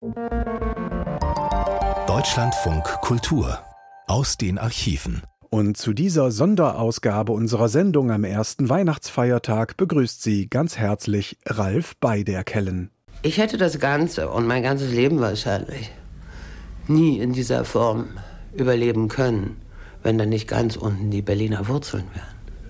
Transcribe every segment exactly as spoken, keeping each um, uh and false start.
Deutschlandfunk Kultur aus den Archiven. Und zu dieser Sonderausgabe unserer Sendung am ersten Weihnachtsfeiertag begrüßt Sie ganz herzlich Ralf Beiderkellen. Ich hätte das Ganze und mein ganzes Leben wahrscheinlich nie in dieser Form überleben können, wenn dann nicht ganz unten die Berliner Wurzeln wären.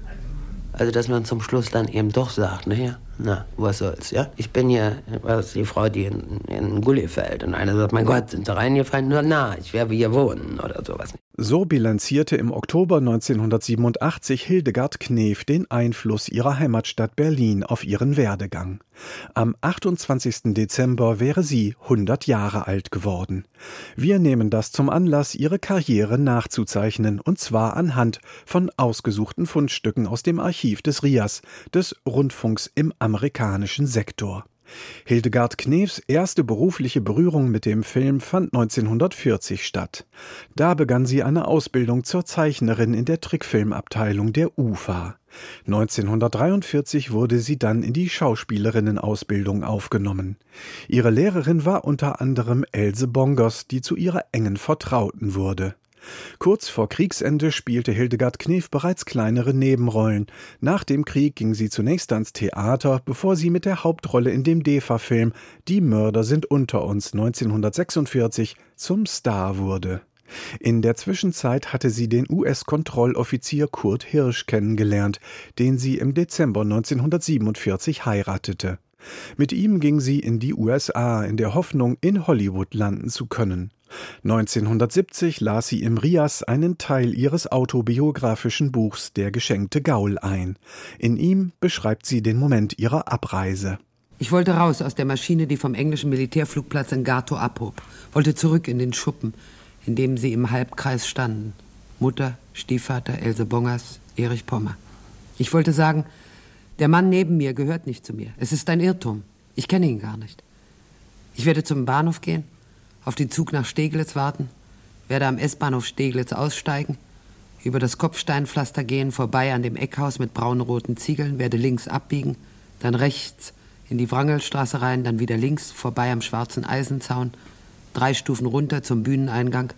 Also, dass man zum Schluss dann eben doch sagt, naja, na, was soll's, ja? Ich bin hier, was die Frau, die in, in Gully fällt. Und einer sagt, mein Gott, sind da reingefallen? Nur na, ich werde hier wohnen oder sowas. So bilanzierte im Oktober neunzehnhundertsiebenundachtzig Hildegard Knef den Einfluss ihrer Heimatstadt Berlin auf ihren Werdegang. Am achtundzwanzigsten Dezember wäre sie hundert Jahre alt geworden. Wir nehmen das zum Anlass, ihre Karriere nachzuzeichnen, und zwar anhand von ausgesuchten Fundstücken aus dem Archiv des R I A S, des Rundfunks im amerikanischen Sektor. Hildegard Knefs erste berufliche Berührung mit dem Film fand neunzehnhundertvierzig statt. Da begann sie eine Ausbildung zur Zeichnerin in der Trickfilmabteilung der U F A. neunzehnhundertdreiundvierzig wurde sie dann in die Schauspielerinnenausbildung aufgenommen. Ihre Lehrerin war unter anderem Else Bongers, die zu ihrer engen Vertrauten wurde. Kurz vor Kriegsende spielte Hildegard Knef bereits kleinere Nebenrollen. Nach dem Krieg ging sie zunächst ans Theater, bevor sie mit der Hauptrolle in dem D E F A-Film Die Mörder sind unter uns neunzehnhundertsechsundvierzig zum Star wurde. In der Zwischenzeit hatte sie den U S-Kontrolloffizier Kurt Hirsch kennengelernt, den sie im Dezember neunzehnhundertsiebenundvierzig heiratete. Mit ihm ging sie in die U S A, in der Hoffnung, in Hollywood landen zu können. neunzehnhundertsiebzig las sie im R I A S einen Teil ihres autobiografischen Buchs Der geschenkte Gaul ein. In ihm beschreibt sie den Moment ihrer Abreise. Ich wollte raus aus der Maschine, die vom englischen Militärflugplatz in Gato abhob. Wollte zurück in den Schuppen, in dem sie im Halbkreis standen. Mutter, Stiefvater, Else Bongers, Erich Pommer. Ich wollte sagen, der Mann neben mir gehört nicht zu mir. Es ist ein Irrtum. Ich kenne ihn gar nicht. Ich werde zum Bahnhof gehen, auf den Zug nach Steglitz warten, werde am S-Bahnhof Steglitz aussteigen, über das Kopfsteinpflaster gehen, vorbei an dem Eckhaus mit braun-roten Ziegeln, werde links abbiegen, dann rechts in die Wrangelstraße rein, dann wieder links, vorbei am schwarzen Eisenzaun, drei Stufen runter zum Bühneneingang.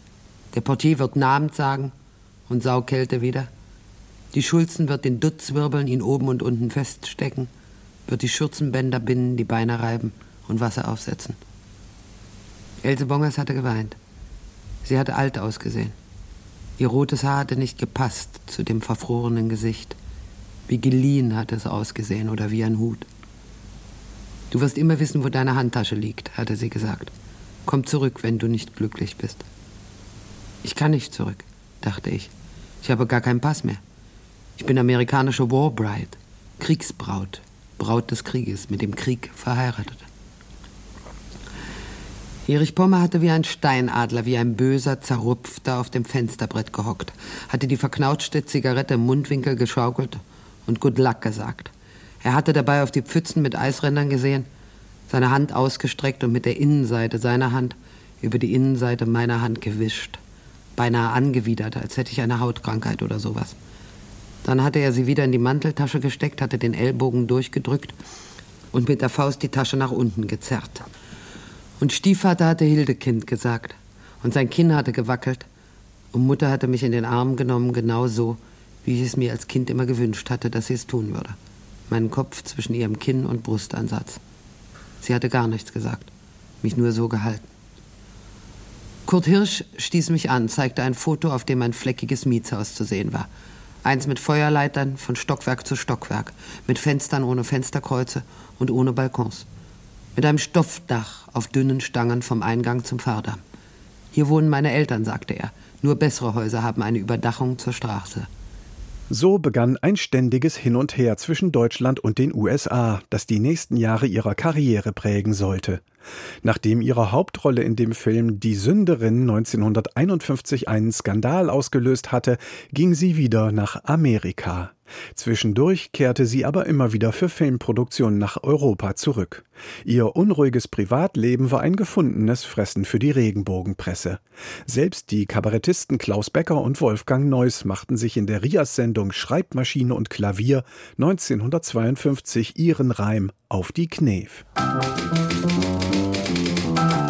Der Portier wird Namen sagen und Saukälte wieder. Die Schulzen wird den Dutz wirbeln, ihn oben und unten feststecken, wird die Schürzenbänder binden, die Beine reiben und Wasser aufsetzen. Else Bongers hatte geweint. Sie hatte alt ausgesehen. Ihr rotes Haar hatte nicht gepasst zu dem verfrorenen Gesicht. Wie geliehen hatte es ausgesehen oder wie ein Hut. Du wirst immer wissen, wo deine Handtasche liegt, hatte sie gesagt. Komm zurück, wenn du nicht glücklich bist. Ich kann nicht zurück, dachte ich. Ich habe gar keinen Pass mehr. Ich bin amerikanische War Bride, Kriegsbraut, Braut des Krieges, mit dem Krieg verheiratet. Erich Pommer hatte wie ein Steinadler, wie ein böser Zerrupfter auf dem Fensterbrett gehockt, hatte die verknautschte Zigarette im Mundwinkel geschaukelt und Good Luck gesagt. Er hatte dabei auf die Pfützen mit Eisrändern gesehen, seine Hand ausgestreckt und mit der Innenseite seiner Hand über die Innenseite meiner Hand gewischt. Beinahe angewidert, als hätte ich eine Hautkrankheit oder sowas. Dann hatte er sie wieder in die Manteltasche gesteckt, hatte den Ellbogen durchgedrückt und mit der Faust die Tasche nach unten gezerrt. Und Stiefvater hatte Hildekind gesagt und sein Kinn hatte gewackelt und Mutter hatte mich in den Arm genommen, genau so, wie ich es mir als Kind immer gewünscht hatte, dass sie es tun würde. Meinen Kopf zwischen ihrem Kinn und Brustansatz. Sie hatte gar nichts gesagt, mich nur so gehalten. Kurt Hirsch stieß mich an, zeigte ein Foto, auf dem ein fleckiges Mietshaus zu sehen war. Eins mit Feuerleitern von Stockwerk zu Stockwerk, mit Fenstern ohne Fensterkreuze und ohne Balkons. Mit einem Stoffdach auf dünnen Stangen vom Eingang zum Pfarrdamm. Hier wohnen meine Eltern, sagte er. Nur bessere Häuser haben eine Überdachung zur Straße. So begann ein ständiges Hin und Her zwischen Deutschland und den U S A, das die nächsten Jahre ihrer Karriere prägen sollte. Nachdem ihre Hauptrolle in dem Film Die Sünderin neunzehnhunderteinundfünfzig einen Skandal ausgelöst hatte, ging sie wieder nach Amerika. Zwischendurch kehrte sie aber immer wieder für Filmproduktionen nach Europa zurück. Ihr unruhiges Privatleben war ein gefundenes Fressen für die Regenbogenpresse. Selbst die Kabarettisten Klaus Becker und Wolfgang Neuss machten sich in der R I A S-Sendung Schreibmaschine und Klavier neunzehnhundertzweiundfünfzig ihren Reim auf die Knef.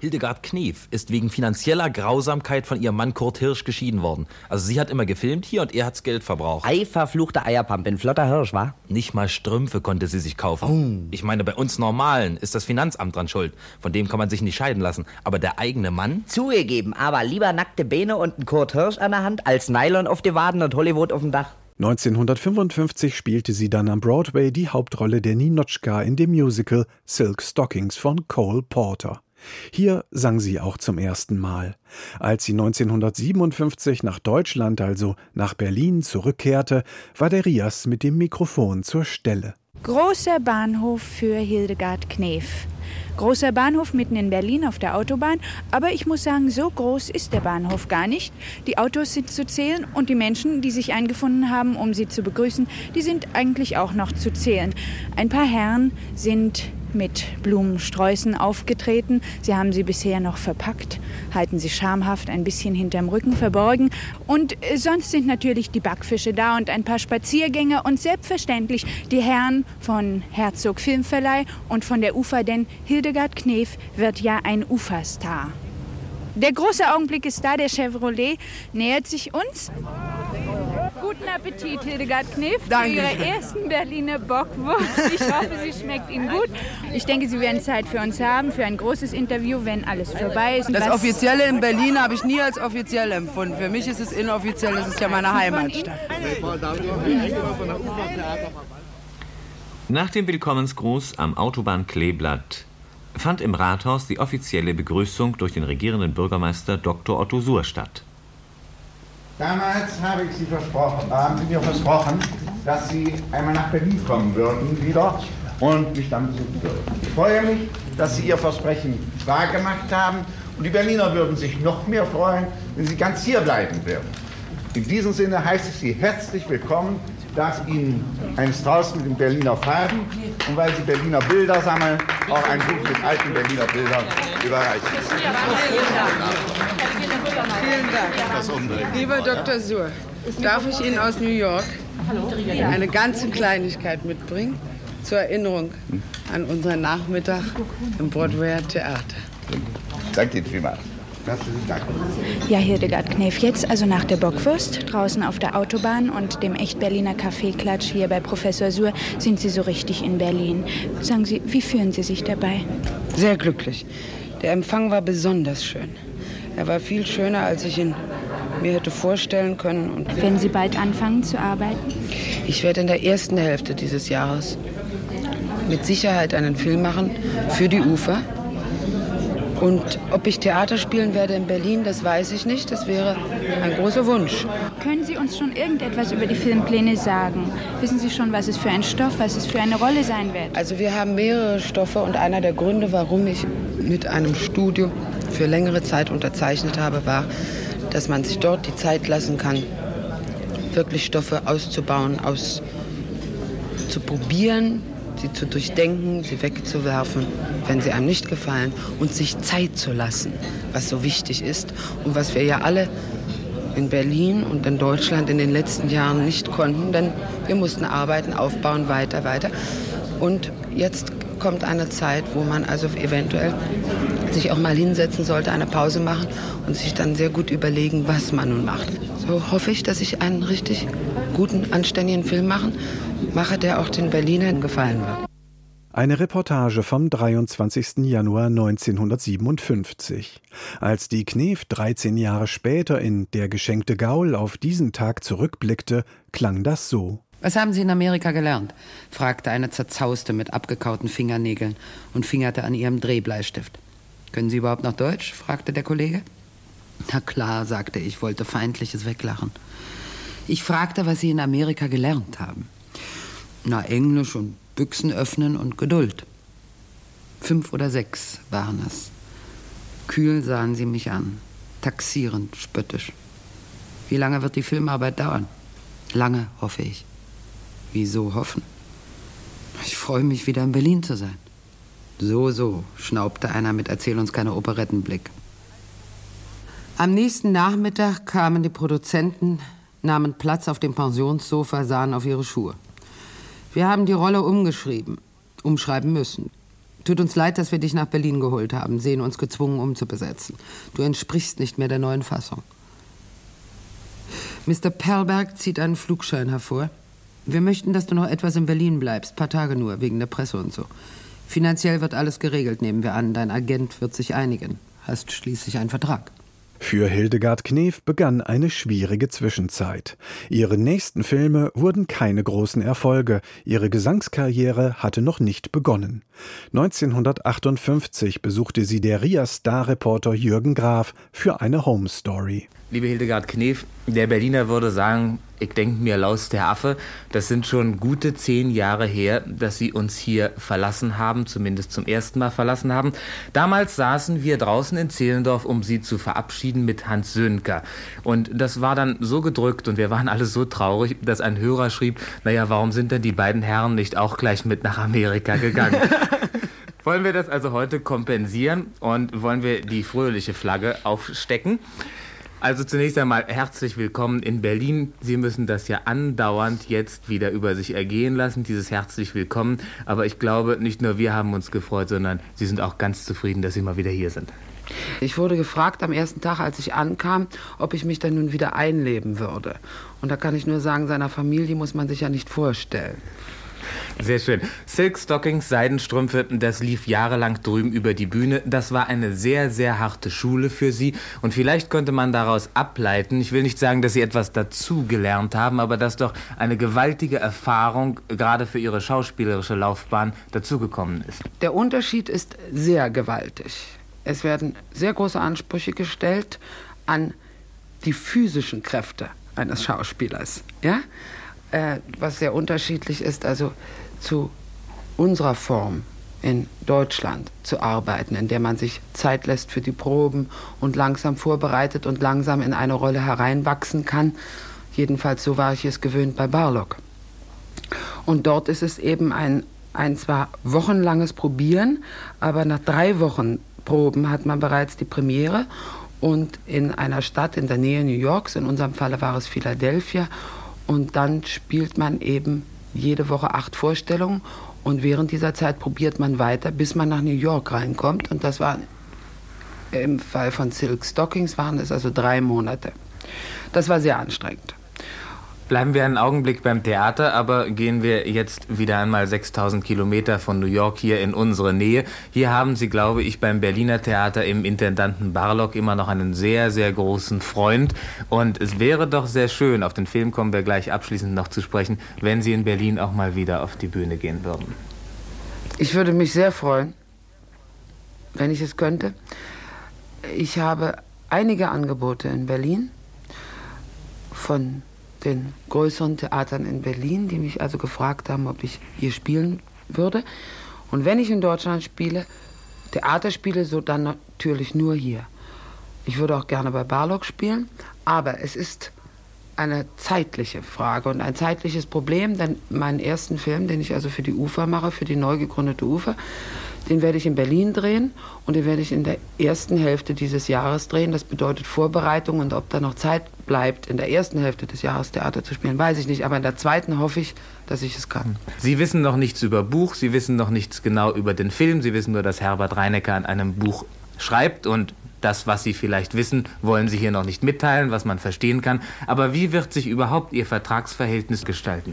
Hildegard Knef ist wegen finanzieller Grausamkeit von ihrem Mann Kurt Hirsch geschieden worden. Also sie hat immer gefilmt hier und er hat's Geld verbraucht. Ei, verfluchte Eierpampe, ein flotter Hirsch, wa? Nicht mal Strümpfe konnte sie sich kaufen. Oh. Ich meine, bei uns Normalen ist das Finanzamt dran schuld. Von dem kann man sich nicht scheiden lassen. Aber der eigene Mann? Zugegeben, aber lieber nackte Beine und ein Kurt Hirsch an der Hand als Nylon auf die Waden und Hollywood auf dem Dach. neunzehnhundertfünfundfünfzig spielte sie dann am Broadway die Hauptrolle der Ninotchka in dem Musical Silk Stockings von Cole Porter. Hier sang sie auch zum ersten Mal. Als sie neunzehnhundertsiebenundfünfzig nach Deutschland, also nach Berlin, zurückkehrte, war der Rias mit dem Mikrofon zur Stelle. Großer Bahnhof für Hildegard Knef. Großer Bahnhof mitten in Berlin auf der Autobahn, aber ich muss sagen, so groß ist der Bahnhof gar nicht. Die Autos sind zu zählen und die Menschen, die sich eingefunden haben, um sie zu begrüßen, die sind eigentlich auch noch zu zählen. Ein paar Herren sind mit Blumensträußen aufgetreten. Sie haben sie bisher noch verpackt, halten sie schamhaft ein bisschen hinterm Rücken verborgen. Und äh, sonst sind natürlich die Backfische da und ein paar Spaziergänger und selbstverständlich die Herren von Herzog Filmverleih und von der U F A, denn Hildegard Knef wird ja ein U F A-Star. Der große Augenblick ist da, der Chevrolet nähert sich uns. Guten Appetit, Hildegard Knef, für Ihre ersten Berliner Bockwurst. Ich hoffe, sie schmeckt Ihnen gut. Ich denke, Sie werden Zeit für uns haben, für ein großes Interview, wenn alles vorbei ist. Das Offizielle in Berlin habe ich nie als offiziell empfunden. Für mich ist es inoffiziell, das ist ja meine Heimatstadt. Nach dem Willkommensgruß am Autobahn-Kleeblatt fand im Rathaus die offizielle Begrüßung durch den regierenden Bürgermeister Doktor Otto Suhr statt. Damals habe ich Sie versprochen, haben Sie mir versprochen, dass Sie einmal nach Berlin kommen würden wieder und mich dann besuchen würden. Ich freue mich, dass Sie Ihr Versprechen wahrgemacht haben und die Berliner würden sich noch mehr freuen, wenn Sie ganz hier bleiben würden. In diesem Sinne heiße ich Sie herzlich willkommen, darf Ihnen eines draußen mit den Berliner Farben und weil Sie Berliner Bilder sammeln, auch ein Buch mit alten Berliner Bildern überreichen. Vielen Dank. Lieber Doktor Suhr, darf ich Ihnen aus New York eine ganze Kleinigkeit mitbringen zur Erinnerung an unseren Nachmittag im Broadwayer Theater. Danke Ihnen vielmals. Herzlichen Dank. Ja, Hildegard Knef, jetzt also nach der Bockwurst, draußen auf der Autobahn und dem Echt-Berliner Kaffeeklatsch hier bei Professor Suhr, sind Sie so richtig in Berlin. Sagen Sie, wie fühlen Sie sich dabei? Sehr glücklich. Der Empfang war besonders schön. Er war viel schöner, als ich ihn mir hätte vorstellen können. Und werden Sie bald anfangen zu arbeiten? Ich werde in der ersten Hälfte dieses Jahres mit Sicherheit einen Film machen für die U F A. Und ob ich Theater spielen werde in Berlin, das weiß ich nicht. Das wäre ein großer Wunsch. Können Sie uns schon irgendetwas über die Filmpläne sagen? Wissen Sie schon, was es für ein Stoff, was es für eine Rolle sein wird? Also wir haben mehrere Stoffe und einer der Gründe, warum ich mit einem Studio für längere Zeit unterzeichnet habe, war, dass man sich dort die Zeit lassen kann, wirklich Stoffe auszubauen, auszuprobieren, sie zu durchdenken, sie wegzuwerfen, wenn sie einem nicht gefallen und sich Zeit zu lassen, was so wichtig ist und was wir ja alle in Berlin und in Deutschland in den letzten Jahren nicht konnten, denn wir mussten arbeiten, aufbauen, weiter, weiter. Und jetzt kommt eine Zeit, wo man also eventuell sich auch mal hinsetzen sollte, eine Pause machen und sich dann sehr gut überlegen, was man nun macht. So hoffe ich, dass ich einen richtig guten, anständigen Film machen, mache, der auch den Berlinern gefallen wird. Eine Reportage vom dreiundzwanzigsten Januar neunzehnhundertsiebenundfünfzig. Als die Knef dreizehn Jahre später in Der geschenkte Gaul auf diesen Tag zurückblickte, klang das so. Was haben Sie in Amerika gelernt? Fragte eine Zerzauste mit abgekauten Fingernägeln und fingerte an ihrem Drehbleistift. Können Sie überhaupt noch Deutsch? Fragte der Kollege. Na klar, sagte ich, wollte feindliches weglachen. Ich fragte, was Sie in Amerika gelernt haben. Na, Englisch und Büchsen öffnen und Geduld. Fünf oder sechs waren es. Kühl sahen sie mich an, taxierend, spöttisch. Wie lange wird die Filmarbeit dauern? Lange, hoffe ich. Wieso hoffen? Ich freue mich, wieder in Berlin zu sein. So, so, schnaubte einer mit Erzähl uns keine Operettenblick. Am nächsten Nachmittag kamen die Produzenten, nahmen Platz auf dem Pensionssofa, sahen auf ihre Schuhe. Wir haben die Rolle umgeschrieben, umschreiben müssen. Tut uns leid, dass wir dich nach Berlin geholt haben, sehen uns gezwungen, umzubesetzen. Du entsprichst nicht mehr der neuen Fassung. Mister Perlberg zieht einen Flugschein hervor. Wir möchten, dass du noch etwas in Berlin bleibst, paar Tage nur, wegen der Presse und so. Finanziell wird alles geregelt, nehmen wir an. Dein Agent wird sich einigen. Hast schließlich einen Vertrag. Für Hildegard Knef begann eine schwierige Zwischenzeit. Ihre nächsten Filme wurden keine großen Erfolge. Ihre Gesangskarriere hatte noch nicht begonnen. neunzehnhundertachtundfünfzig besuchte sie der R I A-Starreporter Jürgen Graf für eine Home Story. Liebe Hildegard Knef, der Berliner würde sagen, ich denk mir laus der Affe, das sind schon gute zehn Jahre her, dass Sie uns hier verlassen haben, zumindest zum ersten Mal verlassen haben. Damals saßen wir draußen in Zehlendorf, um Sie zu verabschieden mit Hans Sönker. Und das war dann so gedrückt und wir waren alle so traurig, dass ein Hörer schrieb, naja, warum sind denn die beiden Herren nicht auch gleich mit nach Amerika gegangen? Wollen wir das also heute kompensieren und wollen wir die fröhliche Flagge aufstecken? Also zunächst einmal herzlich willkommen in Berlin. Sie müssen das ja andauernd jetzt wieder über sich ergehen lassen, dieses herzlich willkommen. Aber ich glaube, nicht nur wir haben uns gefreut, sondern Sie sind auch ganz zufrieden, dass Sie mal wieder hier sind. Ich wurde gefragt am ersten Tag, als ich ankam, ob ich mich dann nun wieder einleben würde. Und da kann ich nur sagen, seiner Familie muss man sich ja nicht vorstellen. Sehr schön. Silk Stockings, Seidenstrümpfe, das lief jahrelang drüben über die Bühne. Das war eine sehr, sehr harte Schule für Sie. Und vielleicht könnte man daraus ableiten, ich will nicht sagen, dass Sie etwas dazugelernt haben, aber dass doch eine gewaltige Erfahrung gerade für Ihre schauspielerische Laufbahn dazugekommen ist. Der Unterschied ist sehr gewaltig. Es werden sehr große Ansprüche gestellt an die physischen Kräfte eines Schauspielers. Ja? Äh, was sehr unterschiedlich ist, also zu unserer Form in Deutschland zu arbeiten, in der man sich Zeit lässt für die Proben und langsam vorbereitet und langsam in eine Rolle hereinwachsen kann. Jedenfalls so war ich es gewöhnt bei Barlog. Und dort ist es eben ein, ein zwar wochenlanges Probieren, aber nach drei Wochen Proben hat man bereits die Premiere und in einer Stadt in der Nähe New Yorks, in unserem Falle war es Philadelphia, und dann spielt man eben jede Woche acht Vorstellungen und während dieser Zeit probiert man weiter, bis man nach New York reinkommt. Und das war im Fall von Silk Stockings waren es also drei Monate. Das war sehr anstrengend. Bleiben wir einen Augenblick beim Theater, aber gehen wir jetzt wieder einmal sechstausend Kilometer von New York hier in unsere Nähe. Hier haben Sie, glaube ich, beim Berliner Theater im Intendanten Barlog immer noch einen sehr, sehr großen Freund. Und es wäre doch sehr schön, auf den Film kommen wir gleich abschließend noch zu sprechen, wenn Sie in Berlin auch mal wieder auf die Bühne gehen würden. Ich würde mich sehr freuen, wenn ich es könnte. Ich habe einige Angebote in Berlin von den größeren Theatern in Berlin, die mich also gefragt haben, ob ich hier spielen würde. Und wenn ich in Deutschland spiele, Theater spiele, so dann natürlich nur hier. Ich würde auch gerne bei Barlog spielen, aber es ist eine zeitliche Frage und ein zeitliches Problem, denn meinen ersten Film, den ich also für die UFA mache, für die neu gegründete UFA, den werde ich in Berlin drehen und den werde ich in der ersten Hälfte dieses Jahres drehen. Das bedeutet Vorbereitung und ob da noch Zeit bleibt, in der ersten Hälfte des Jahres Theater zu spielen, weiß ich nicht. Aber in der zweiten hoffe ich, dass ich es kann. Sie wissen noch nichts über Buch, Sie wissen noch nichts genau über den Film. Sie wissen nur, dass Herbert Reinecker an einem Buch schreibt und das, was Sie vielleicht wissen, wollen Sie hier noch nicht mitteilen, was man verstehen kann. Aber wie wird sich überhaupt Ihr Vertragsverhältnis gestalten?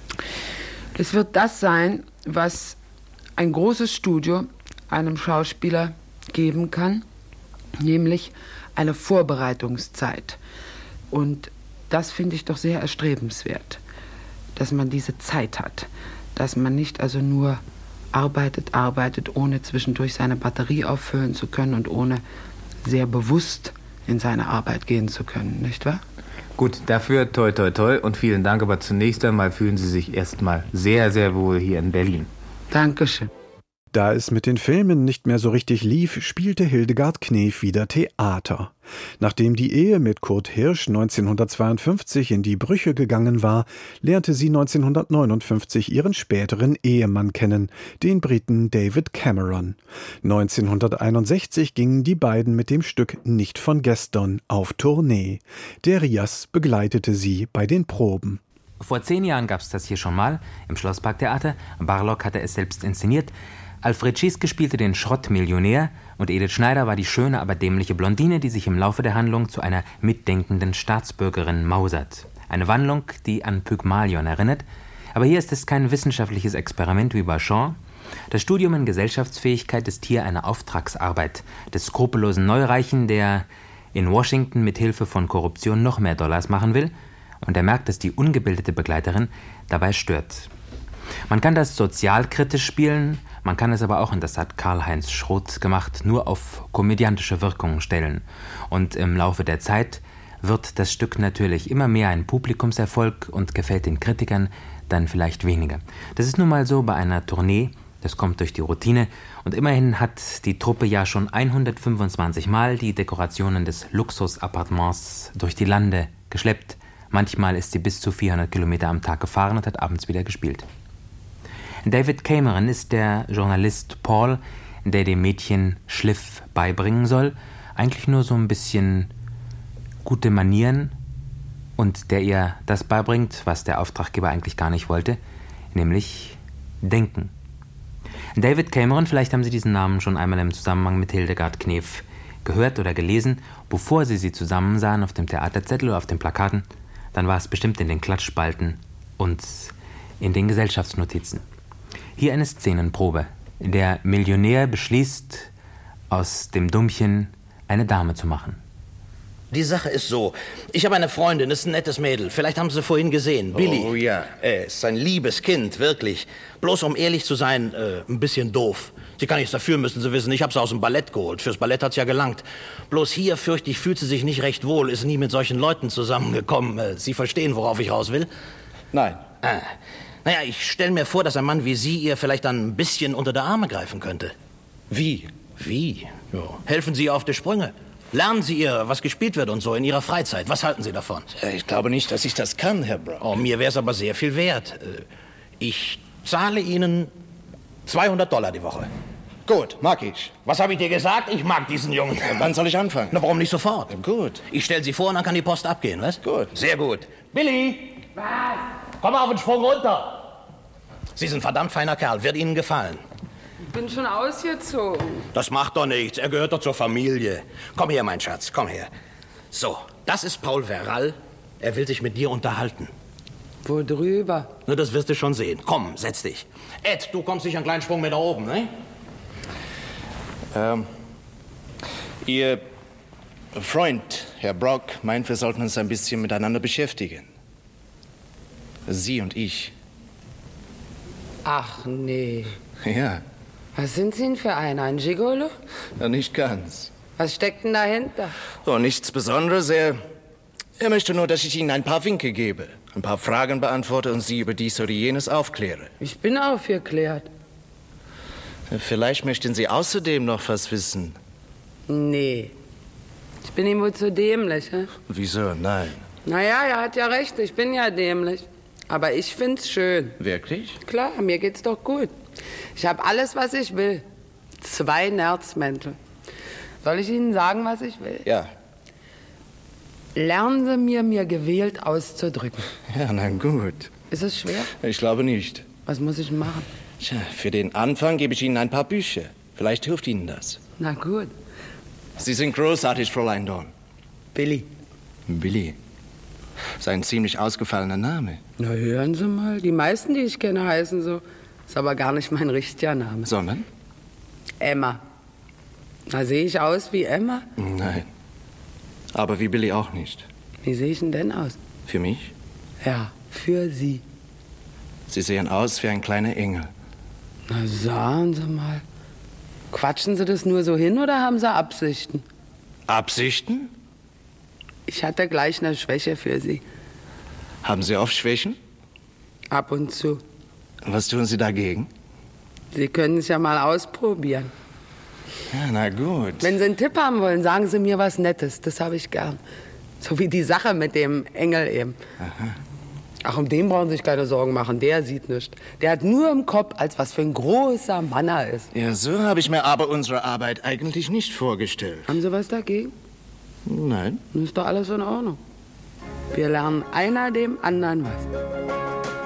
Es wird das sein, was ein großes Studio einem Schauspieler geben kann, nämlich eine Vorbereitungszeit. Und das finde ich doch sehr erstrebenswert, dass man diese Zeit hat, dass man nicht also nur arbeitet, arbeitet, ohne zwischendurch seine Batterie auffüllen zu können und ohne sehr bewusst in seine Arbeit gehen zu können, nicht wahr? Gut, dafür toi toi toi und vielen Dank, aber zunächst einmal fühlen Sie sich erstmal sehr, sehr wohl hier in Berlin. Dankeschön. Da es mit den Filmen nicht mehr so richtig lief, spielte Hildegard Knef wieder Theater. Nachdem die Ehe mit Kurt Hirsch neunzehnhundertzweiundfünfzig in die Brüche gegangen war, lernte sie neunzehnhundertneunundfünfzig ihren späteren Ehemann kennen, den Briten David Cameron. neunzehnhunderteinundsechzig gingen die beiden mit dem Stück Nicht von gestern auf Tournee. Der Rias begleitete sie bei den Proben. Vor zehn Jahren gab es das hier schon mal, im Schlossparktheater. Barlog hatte es selbst inszeniert. Alfred Schieske spielte den Schrottmillionär und Edith Schneider war die schöne, aber dämliche Blondine, die sich im Laufe der Handlung zu einer mitdenkenden Staatsbürgerin mausert. Eine Wandlung, die an Pygmalion erinnert, aber hier ist es kein wissenschaftliches Experiment wie bei Shaw. Das Studium in Gesellschaftsfähigkeit ist hier eine Auftragsarbeit des skrupellosen Neureichen, der in Washington mit Hilfe von Korruption noch mehr Dollars machen will, und er merkt, dass die ungebildete Begleiterin dabei stört. Man kann das sozialkritisch spielen, man kann es aber auch, und das hat Karl-Heinz Schroth gemacht, nur auf komödiantische Wirkungen stellen. Und im Laufe der Zeit wird das Stück natürlich immer mehr ein Publikumserfolg und gefällt den Kritikern dann vielleicht weniger. Das ist nun mal so bei einer Tournee, das kommt durch die Routine, und immerhin hat die Truppe ja schon hundertfünfundzwanzig Mal die Dekorationen des Luxusappartements durch die Lande geschleppt. Manchmal ist sie bis zu vierhundert Kilometer am Tag gefahren und hat abends wieder gespielt. David Cameron ist der Journalist Paul, der dem Mädchen Schliff beibringen soll, eigentlich nur so ein bisschen gute Manieren, und der ihr das beibringt, was der Auftraggeber eigentlich gar nicht wollte, nämlich Denken. David Cameron, vielleicht haben Sie diesen Namen schon einmal im Zusammenhang mit Hildegard Knef gehört oder gelesen, bevor Sie sie zusammen sahen auf dem Theaterzettel oder auf den Plakaten, dann war es bestimmt in den Klatschspalten und in den Gesellschaftsnotizen. Hier eine Szenenprobe. Der Millionär beschließt, aus dem Dummchen eine Dame zu machen. Die Sache ist so, ich habe eine Freundin, ist ein nettes Mädel. Vielleicht haben Sie vorhin gesehen, Billy. Oh ja. Er ist ein liebes Kind, wirklich. Bloß um ehrlich zu sein, äh, ein bisschen doof. Sie kann nichts dafür, müssen Sie wissen. Ich habe sie aus dem Ballett geholt. Fürs Ballett hat's ja gelangt. Bloß hier, fürchte ich, fühlt sie sich nicht recht wohl, ist nie mit solchen Leuten zusammengekommen. Äh, Sie verstehen, worauf ich raus will? Nein. Ah. Naja, ich stelle mir vor, dass ein Mann wie Sie ihr vielleicht dann ein bisschen unter der Arme greifen könnte. Wie? Wie? Ja. Helfen Sie ihr auf die Sprünge. Lernen Sie ihr, was gespielt wird und so in Ihrer Freizeit. Was halten Sie davon? Ich glaube nicht, dass ich das kann, Herr Brock. Oh, mir wäre es aber sehr viel wert. Ich zahle Ihnen zweihundert Dollar die Woche. Gut, mag ich. Was habe ich dir gesagt? Ich mag diesen Jungen. Ja, wann soll ich anfangen? Na, warum nicht sofort? Ja, gut. Ich stelle Sie vor und dann kann die Post abgehen, was? Gut. Sehr gut. Billy! Was? Komm mal auf den Sprung runter. Sie sind ein verdammt feiner Kerl. Wird Ihnen gefallen. Ich bin schon ausgezogen. Das macht doch nichts. Er gehört doch zur Familie. Komm her, mein Schatz. Komm her. So, das ist Paul Verrall. Er will sich mit dir unterhalten. Wo drüber? Na, das wirst du schon sehen. Komm, setz dich. Ed, du kommst nicht einen kleinen Sprung mit da oben, ne? Ähm, Ihr Freund, Herr Brock, meint, wir sollten uns ein bisschen miteinander beschäftigen. Sie und ich. Ach, nee. Ja. Was sind Sie denn für einer? Ein Gigolo? Ja, nicht ganz. Was steckt denn dahinter? Oh, nichts Besonderes. Er, er möchte nur, dass ich Ihnen ein paar Winke gebe, ein paar Fragen beantworte und Sie über dies oder jenes aufkläre. Ich bin aufgeklärt. Vielleicht möchten Sie außerdem noch was wissen. Nee. Ich bin ihm wohl zu dämlich, hä? Wieso? Nein. Naja, er hat ja recht, ich bin ja dämlich. Aber ich find's schön. Wirklich? Klar, mir geht's doch gut. Ich habe alles, was ich will. Zwei Nerzmäntel. Soll ich Ihnen sagen, was ich will? Ja. Lernen Sie mir, mir gewählt auszudrücken. Ja, na gut. Ist es schwer? Ich glaube nicht. Was muss ich machen? Tja, für den Anfang gebe ich Ihnen ein paar Bücher. Vielleicht hilft Ihnen das. Na gut. Sie sind großartig, Fräulein Dorn. Billy. Billy. Das ist ein ziemlich ausgefallener Name. Na, hören Sie mal. Die meisten, die ich kenne, heißen so. Ist aber gar nicht mein richtiger Name. Sondern? Emma. Na, sehe ich aus wie Emma? Nein. Aber wie Billy auch nicht. Wie sehe ich denn denn aus? Für mich? Ja, für Sie. Sie sehen aus wie ein kleiner Engel. Na, sagen Sie mal. Quatschen Sie das nur so hin oder haben Sie Absichten? Absichten? Ich hatte gleich eine Schwäche für Sie. Haben Sie oft Schwächen? Ab und zu. Was tun Sie dagegen? Sie können es ja mal ausprobieren. Ja, na gut. Wenn Sie einen Tipp haben wollen, sagen Sie mir was Nettes. Das habe ich gern. So wie die Sache mit dem Engel eben. Aha. Ach, um den brauchen Sie sich keine Sorgen machen. Der sieht nichts. Der hat nur im Kopf, als was für ein großer Mann er ist. Ja, so habe ich mir aber unsere Arbeit eigentlich nicht vorgestellt. Haben Sie was dagegen? Nein. Dann ist doch alles in Ordnung. Wir lernen einer dem anderen was.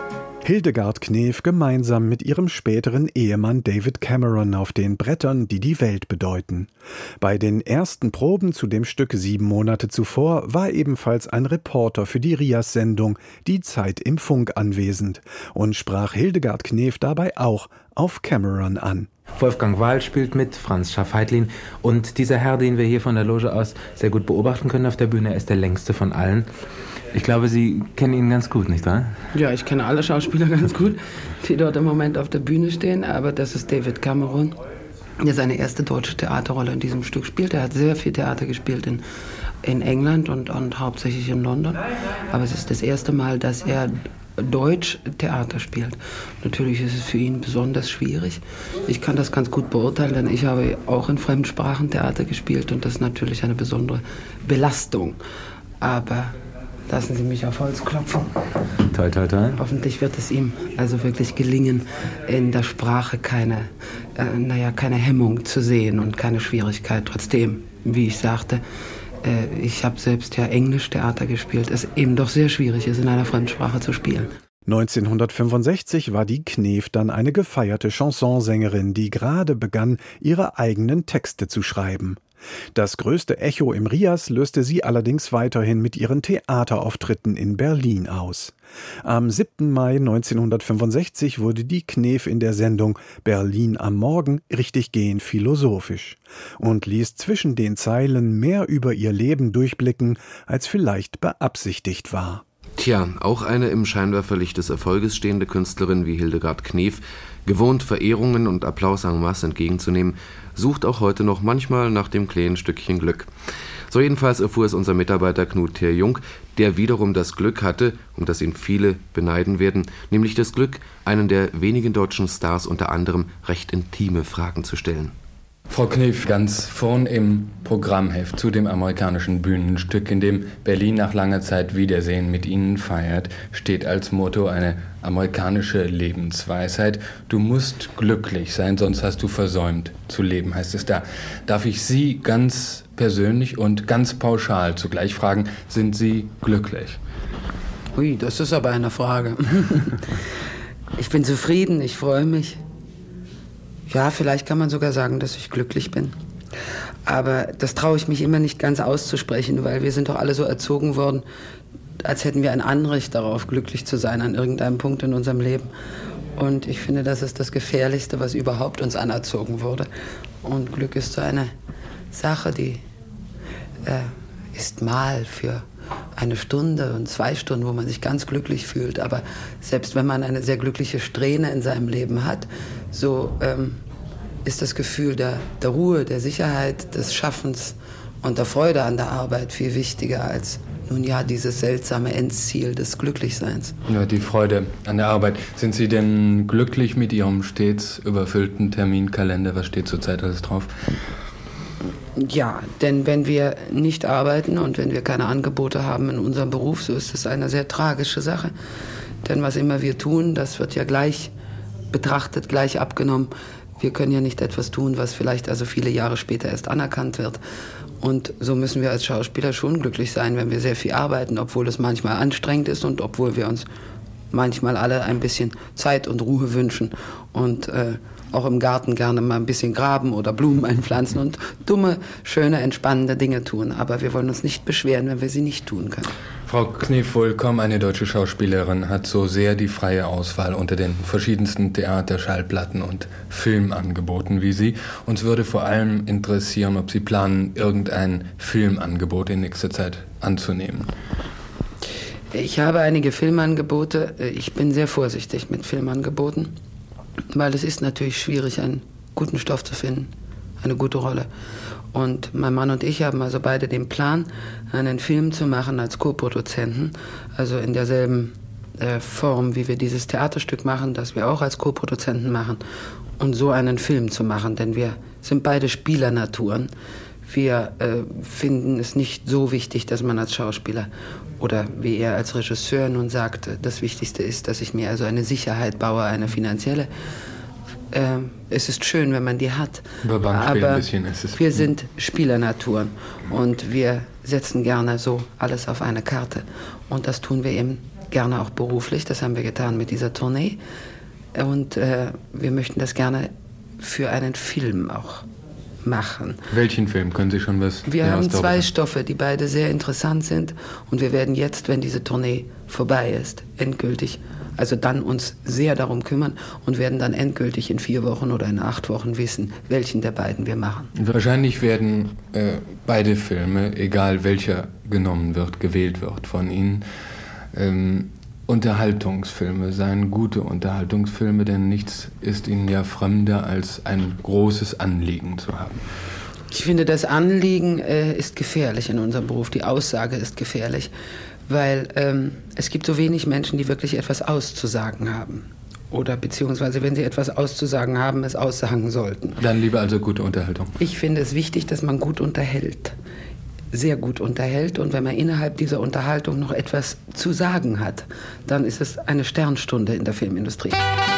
Hildegard Knef gemeinsam mit ihrem späteren Ehemann David Cameron auf den Brettern, die die Welt bedeuten. Bei den ersten Proben zu dem Stück sieben Monate zuvor war ebenfalls ein Reporter für die Rias-Sendung Die Zeit im Funk anwesend und sprach Hildegard Knef dabei auch auf Cameron an. Wolfgang Wahl spielt mit, Franz Schaff-Heitlin und dieser Herr, den wir hier von der Loge aus sehr gut beobachten können auf der Bühne, er ist der längste von allen. Ich glaube, Sie kennen ihn ganz gut, nicht wahr? Ja, ich kenne alle Schauspieler ganz gut, die dort im Moment auf der Bühne stehen, aber das ist David Cameron, der seine erste deutsche Theaterrolle in diesem Stück spielt. Er hat sehr viel Theater gespielt in, in England und, und hauptsächlich in London, aber es ist das erste Mal, dass er Deutsch Theater spielt. Natürlich ist es für ihn besonders schwierig. Ich kann das ganz gut beurteilen, denn ich habe auch in Fremdsprachen Theater gespielt und das ist natürlich eine besondere Belastung. Aber lassen Sie mich auf Holz klopfen. Toi, toi, toi. Hoffentlich wird es ihm also wirklich gelingen, in der Sprache keine, äh, naja, keine Hemmung zu sehen und keine Schwierigkeit. Trotzdem, wie ich sagte, äh, ich habe selbst ja Englisch-Theater gespielt, es eben doch sehr schwierig ist, in einer Fremdsprache zu spielen. neunzehnhundertfünfundsechzig war die Knef dann eine gefeierte Chansonsängerin, die gerade begann, ihre eigenen Texte zu schreiben. Das größte Echo im Rias löste sie allerdings weiterhin mit ihren Theaterauftritten in Berlin aus. Am siebten Mai neunzehnhundertfünfundsechzig wurde die Knef in der Sendung Berlin am Morgen richtiggehend philosophisch und ließ zwischen den Zeilen mehr über ihr Leben durchblicken, als vielleicht beabsichtigt war. Tja, auch eine im Scheinwerferlicht des Erfolges stehende Künstlerin wie Hildegard Knef, gewohnt Verehrungen und Applaus en masse entgegenzunehmen, sucht auch heute noch manchmal nach dem kleinen Stückchen Glück. So jedenfalls erfuhr es unser Mitarbeiter Knut Thier-Jung, der wiederum das Glück hatte, um das ihn viele beneiden werden, nämlich das Glück, einen der wenigen deutschen Stars unter anderem recht intime Fragen zu stellen. Frau Knef, ganz vorn im Programmheft zu dem amerikanischen Bühnenstück, in dem Berlin nach langer Zeit Wiedersehen mit Ihnen feiert, steht als Motto eine amerikanische Lebensweisheit. Du musst glücklich sein, sonst hast du versäumt zu leben, heißt es da. Darf ich Sie ganz persönlich und ganz pauschal zugleich fragen, sind Sie glücklich? Ui, das ist aber eine Frage. Ich bin zufrieden, ich freue mich. Ja, vielleicht kann man sogar sagen, dass ich glücklich bin. Aber das traue ich mich immer nicht ganz auszusprechen, weil wir sind doch alle so erzogen worden, als hätten wir ein Anrecht darauf, glücklich zu sein an irgendeinem Punkt in unserem Leben. Und ich finde, das ist das Gefährlichste, was überhaupt uns anerzogen wurde. Und Glück ist so eine Sache, die äh, ist mal für eine Stunde und zwei Stunden, wo man sich ganz glücklich fühlt. Aber selbst wenn man eine sehr glückliche Strähne in seinem Leben hat, so ähm, ist das Gefühl der, der Ruhe, der Sicherheit, des Schaffens und der Freude an der Arbeit viel wichtiger als nun ja dieses seltsame Endziel des Glücklichseins. Ja, die Freude an der Arbeit. Sind Sie denn glücklich mit Ihrem stets überfüllten Terminkalender? Was steht zurzeit alles drauf? Ja, denn wenn wir nicht arbeiten und wenn wir keine Angebote haben in unserem Beruf, so ist es eine sehr tragische Sache. Denn was immer wir tun, das wird ja gleich betrachtet, gleich abgenommen. Wir können ja nicht etwas tun, was vielleicht also viele Jahre später erst anerkannt wird. Und so müssen wir als Schauspieler schon glücklich sein, wenn wir sehr viel arbeiten, obwohl es manchmal anstrengend ist und obwohl wir uns manchmal alle ein bisschen Zeit und Ruhe wünschen und äh, auch im Garten gerne mal ein bisschen graben oder Blumen einpflanzen und dumme, schöne, entspannende Dinge tun. Aber wir wollen uns nicht beschweren, wenn wir sie nicht tun können. Frau Knef, wohl kaum eine deutsche Schauspielerin hat so sehr die freie Auswahl unter den verschiedensten Theater-, Schallplatten- und Filmangeboten wie Sie. Uns würde vor allem interessieren, ob Sie planen, irgendein Filmangebot in nächster Zeit anzunehmen. Ich habe einige Filmangebote. Ich bin sehr vorsichtig mit Filmangeboten, weil es ist natürlich schwierig, einen guten Stoff zu finden, eine gute Rolle. Und mein Mann und ich haben also beide den Plan, einen Film zu machen als Co-Produzenten, also in derselben äh, Form, wie wir dieses Theaterstück machen, das wir auch als Co-Produzenten machen, und so einen Film zu machen, denn wir sind beide Spielernaturen. Wir äh, finden es nicht so wichtig, dass man als Schauspieler oder wie er als Regisseur nun sagt, das Wichtigste ist, dass ich mir also eine Sicherheit baue, eine finanzielle. Äh, es ist schön, wenn man die hat, aber ein bisschen ist es wir sind Spielernaturen und wir setzen gerne so alles auf eine Karte. Und das tun wir eben gerne auch beruflich, das haben wir getan mit dieser Tournee. Und äh, wir möchten das gerne für einen Film auch machen. Welchen Film? Können Sie schon was? Wir haben zwei Stoffe, die beide sehr interessant sind. Und wir werden jetzt, wenn diese Tournee vorbei ist, endgültig, also dann uns sehr darum kümmern und werden dann endgültig in vier Wochen oder in acht Wochen wissen, welchen der beiden wir machen. Wahrscheinlich werden äh, beide Filme, egal welcher genommen wird, gewählt wird von Ihnen, ähm, Unterhaltungsfilme sein, gute Unterhaltungsfilme, denn nichts ist Ihnen ja fremder, als ein großes Anliegen zu haben. Ich finde, das Anliegen äh, ist gefährlich in unserem Beruf, die Aussage ist gefährlich, weil ähm, es gibt so wenig Menschen, die wirklich etwas auszusagen haben. Oder beziehungsweise, wenn sie etwas auszusagen haben, es aussagen sollten. Dann lieber also gute Unterhaltung. Ich finde es wichtig, dass man gut unterhält. Sehr gut unterhält. Und wenn man innerhalb dieser Unterhaltung noch etwas zu sagen hat, dann ist es eine Sternstunde in der Filmindustrie.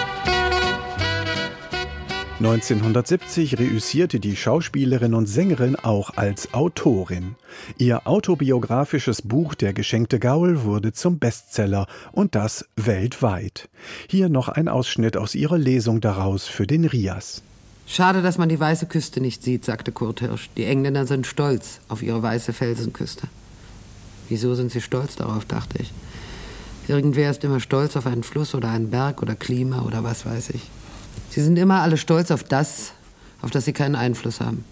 neunzehnhundertsiebzig reüssierte die Schauspielerin und Sängerin auch als Autorin. Ihr autobiografisches Buch Der geschenkte Gaul wurde zum Bestseller und das weltweit. Hier noch ein Ausschnitt aus ihrer Lesung daraus für den Rias. Schade, dass man die weiße Küste nicht sieht, sagte Kurt Hirsch. Die Engländer sind stolz auf ihre weiße Felsenküste. Wieso sind sie stolz darauf, dachte ich. Irgendwer ist immer stolz auf einen Fluss oder einen Berg oder Klima oder was weiß ich. Sie sind immer alle stolz auf das, auf das sie keinen Einfluss haben.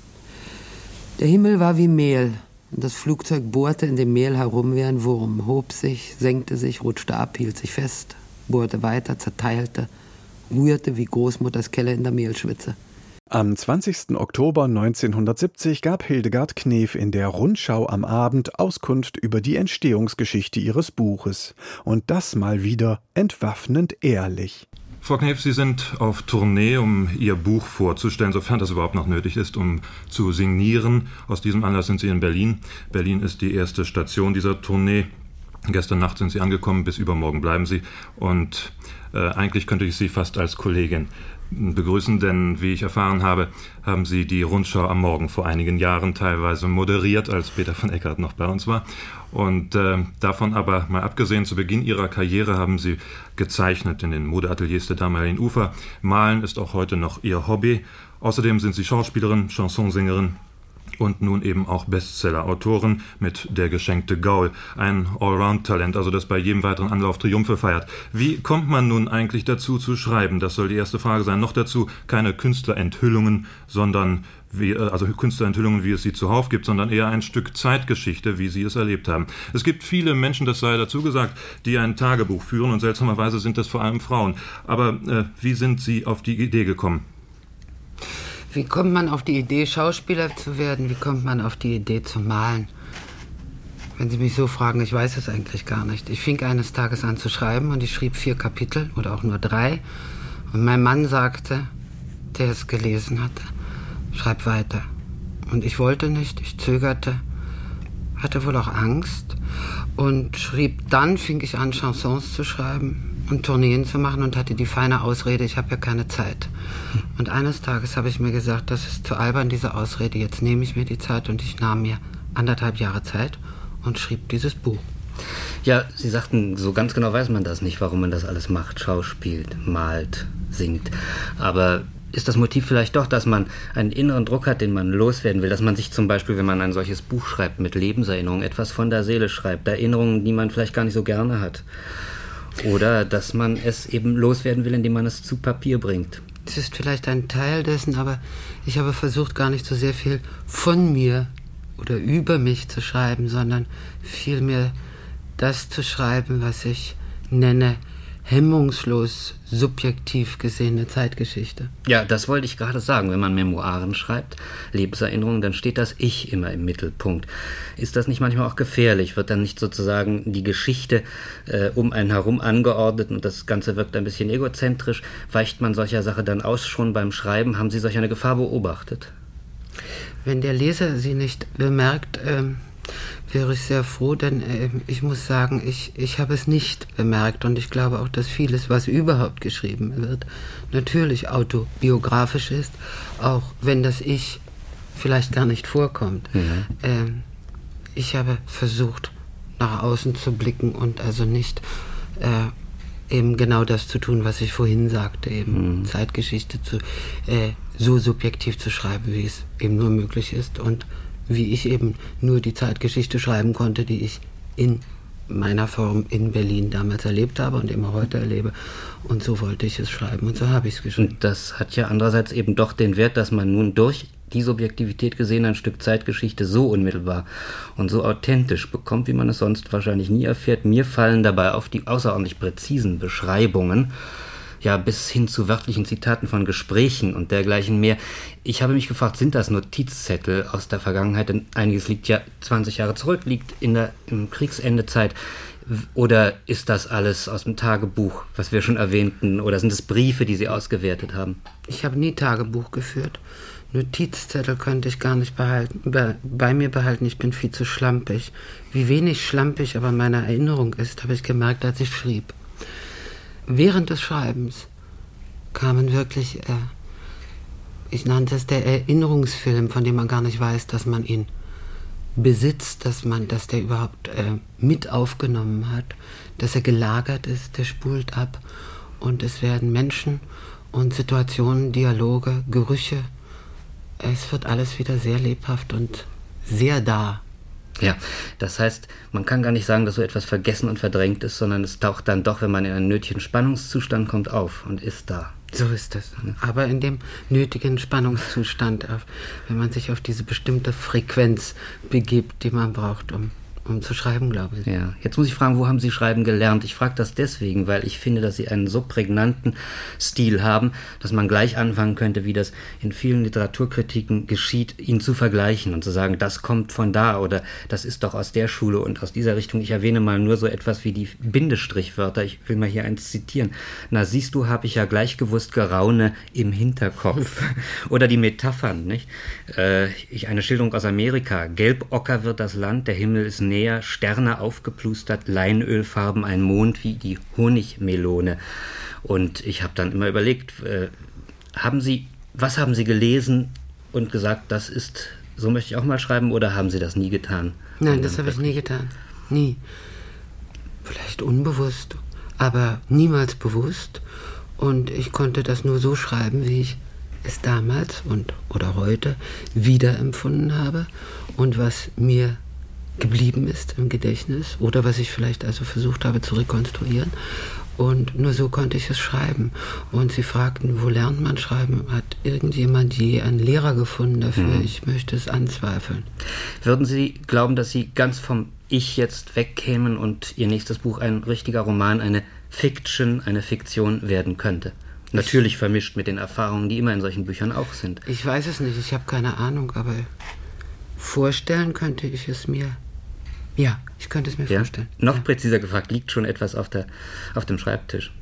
Der Himmel war wie Mehl und das Flugzeug bohrte in dem Mehl herum wie ein Wurm, hob sich, senkte sich, rutschte ab, hielt sich fest, bohrte weiter, zerteilte, rührte wie Großmutters Kelle in der Mehlschwitze. Am zwanzigsten Oktober neunzehnhundertsiebzig gab Hildegard Knef in der Rundschau am Abend Auskunft über die Entstehungsgeschichte ihres Buches. Und das mal wieder entwaffnend ehrlich. Frau Knef, Sie sind auf Tournee, um Ihr Buch vorzustellen, sofern das überhaupt noch nötig ist, um zu signieren. Aus diesem Anlass sind Sie in Berlin. Berlin ist die erste Station dieser Tournee. Gestern Nacht sind Sie angekommen, bis übermorgen bleiben Sie. Und äh, eigentlich könnte ich Sie fast als Kollegin begrüßen, denn wie ich erfahren habe, haben Sie die Rundschau am Morgen vor einigen Jahren teilweise moderiert, als Peter von Eckart noch bei uns war. Und äh, davon aber mal abgesehen, zu Beginn Ihrer Karriere haben Sie gezeichnet in den Modeateliers der damaligen Ufer. Malen ist auch heute noch Ihr Hobby. Außerdem sind Sie Schauspielerin, Chansonsängerin und nun eben auch Bestseller-Autorin mit Der geschenkte Gaul. Ein Allround-Talent, also das bei jedem weiteren Anlauf Triumphe feiert. Wie kommt man nun eigentlich dazu zu schreiben? Das soll die erste Frage sein. Noch dazu keine Künstlerenthüllungen, sondern wie, also Künstlerenthüllungen, wie es sie zuhauf gibt, sondern eher ein Stück Zeitgeschichte, wie Sie es erlebt haben. Es gibt viele Menschen, das sei dazu gesagt, die ein Tagebuch führen und seltsamerweise sind das vor allem Frauen. Aber äh, wie sind Sie auf die Idee gekommen? Wie kommt man auf die Idee, Schauspieler zu werden? Wie kommt man auf die Idee, zu malen? Wenn Sie mich so fragen, ich weiß es eigentlich gar nicht. Ich fing eines Tages an zu schreiben und ich schrieb vier Kapitel oder auch nur drei. Und mein Mann sagte, der es gelesen hatte, schreib weiter. Und ich wollte nicht, ich zögerte, hatte wohl auch Angst und schrieb dann, fing ich an, Chansons zu schreiben und Tourneen zu machen und hatte die feine Ausrede, ich habe ja keine Zeit. Und eines Tages habe ich mir gesagt, das ist zu albern, diese Ausrede, jetzt nehme ich mir die Zeit und ich nahm mir anderthalb Jahre Zeit und schrieb dieses Buch. Ja, Sie sagten, so ganz genau weiß man das nicht, warum man das alles macht, schauspielt, malt, singt. Aber ist das Motiv vielleicht doch, dass man einen inneren Druck hat, den man loswerden will, dass man sich zum Beispiel, wenn man ein solches Buch schreibt mit Lebenserinnerungen, etwas von der Seele schreibt, Erinnerungen, die man vielleicht gar nicht so gerne hat? Oder dass man es eben loswerden will, indem man es zu Papier bringt? Es ist vielleicht ein Teil dessen, aber ich habe versucht, gar nicht so sehr viel von mir oder über mich zu schreiben, sondern vielmehr das zu schreiben, was ich nenne, hemmungslos, subjektiv gesehene Zeitgeschichte. Ja, das wollte ich gerade sagen. Wenn man Memoiren schreibt, Lebenserinnerungen, dann steht das Ich immer im Mittelpunkt. Ist das nicht manchmal auch gefährlich? Wird dann nicht sozusagen die Geschichte äh, um einen herum angeordnet und das Ganze wirkt ein bisschen egozentrisch? Weicht man solcher Sache dann aus schon beim Schreiben? Haben Sie solch eine Gefahr beobachtet? Wenn der Leser sie nicht bemerkt, ähm wäre ich sehr froh, denn äh, ich muss sagen, ich, ich habe es nicht bemerkt und ich glaube auch, dass vieles, was überhaupt geschrieben wird, natürlich autobiografisch ist, auch wenn das Ich vielleicht gar nicht vorkommt. Mhm. Ähm, ich habe versucht, nach außen zu blicken und also nicht äh, eben genau das zu tun, was ich vorhin sagte, eben mhm. Zeitgeschichte zu, äh, so subjektiv zu schreiben, wie es eben nur möglich ist und wie ich eben nur die Zeitgeschichte schreiben konnte, die ich in meiner Form in Berlin damals erlebt habe und immer heute erlebe. Und so wollte ich es schreiben und so habe ich es geschrieben. Und das hat ja andererseits eben doch den Wert, dass man nun durch die Subjektivität gesehen ein Stück Zeitgeschichte so unmittelbar und so authentisch bekommt, wie man es sonst wahrscheinlich nie erfährt. Mir fallen dabei auf die außerordentlich präzisen Beschreibungen, ja bis hin zu wörtlichen Zitaten von Gesprächen und dergleichen mehr. Ich habe mich gefragt, sind das Notizzettel aus der Vergangenheit? Denn einiges liegt ja zwanzig Jahre zurück, liegt in der im Kriegsendezeit. Oder ist das alles aus dem Tagebuch, was wir schon erwähnten? Oder sind es Briefe, die Sie ausgewertet haben? Ich habe nie Tagebuch geführt. Notizzettel könnte ich gar nicht behalten, bei, bei mir behalten. Ich bin viel zu schlampig. Wie wenig schlampig aber meine Erinnerung ist, habe ich gemerkt, als ich schrieb. Während des Schreibens kamen wirklich, äh, ich nannte es der Erinnerungsfilm, von dem man gar nicht weiß, dass man ihn besitzt, dass man, dass der überhaupt äh, mit aufgenommen hat, dass er gelagert ist, der spult ab und es werden Menschen und Situationen, Dialoge, Gerüche, es wird alles wieder sehr lebhaft und sehr da. Ja, das heißt, man kann gar nicht sagen, dass so etwas vergessen und verdrängt ist, sondern es taucht dann doch, wenn man in einen nötigen Spannungszustand kommt, auf und ist da. So ist es. Aber in dem nötigen Spannungszustand, wenn man sich auf diese bestimmte Frequenz begibt, die man braucht, um, um zu schreiben, glaube ich. Ja, jetzt muss ich fragen, wo haben Sie schreiben gelernt? Ich frage das deswegen, weil ich finde, dass Sie einen so prägnanten Stil haben, dass man gleich anfangen könnte, wie das in vielen Literaturkritiken geschieht, ihn zu vergleichen und zu sagen, das kommt von da oder das ist doch aus der Schule und aus dieser Richtung. Ich erwähne mal nur so etwas wie die Bindestrichwörter. Ich will mal hier eins zitieren. Na, siehst du, habe ich ja gleich gewusst, Geraune im Hinterkopf. Oder die Metaphern, nicht? Äh, ich, eine Schilderung aus Amerika. Gelbocker wird das Land, der Himmel ist näher, Sterne aufgeplustert, Leinölfarben, ein Mond wie die Honigmelone. Und ich habe dann immer überlegt, äh, haben Sie, was haben Sie gelesen und gesagt, das ist, so möchte ich auch mal schreiben, oder haben Sie das nie getan? Nein, das habe ich nie getan. Nie. Vielleicht unbewusst, aber niemals bewusst. Und ich konnte das nur so schreiben, wie ich es damals und oder heute wiederempfunden habe und was mir geblieben ist im Gedächtnis oder was ich vielleicht also versucht habe zu rekonstruieren. Und nur so konnte ich es schreiben. Und Sie fragten, wo lernt man schreiben? Hat irgendjemand je einen Lehrer gefunden dafür? Mhm. Ich möchte es anzweifeln. Würden Sie glauben, dass Sie ganz vom Ich jetzt wegkämen und Ihr nächstes Buch ein richtiger Roman, eine Fiction, eine Fiktion werden könnte? Natürlich vermischt mit den Erfahrungen, die immer in solchen Büchern auch sind. Ich weiß es nicht, ich habe keine Ahnung, aber vorstellen könnte ich es mir. Ja, ich könnte es mir ja? vorstellen. Noch ja. präziser gefragt, liegt schon etwas auf, der, auf dem Schreibtisch?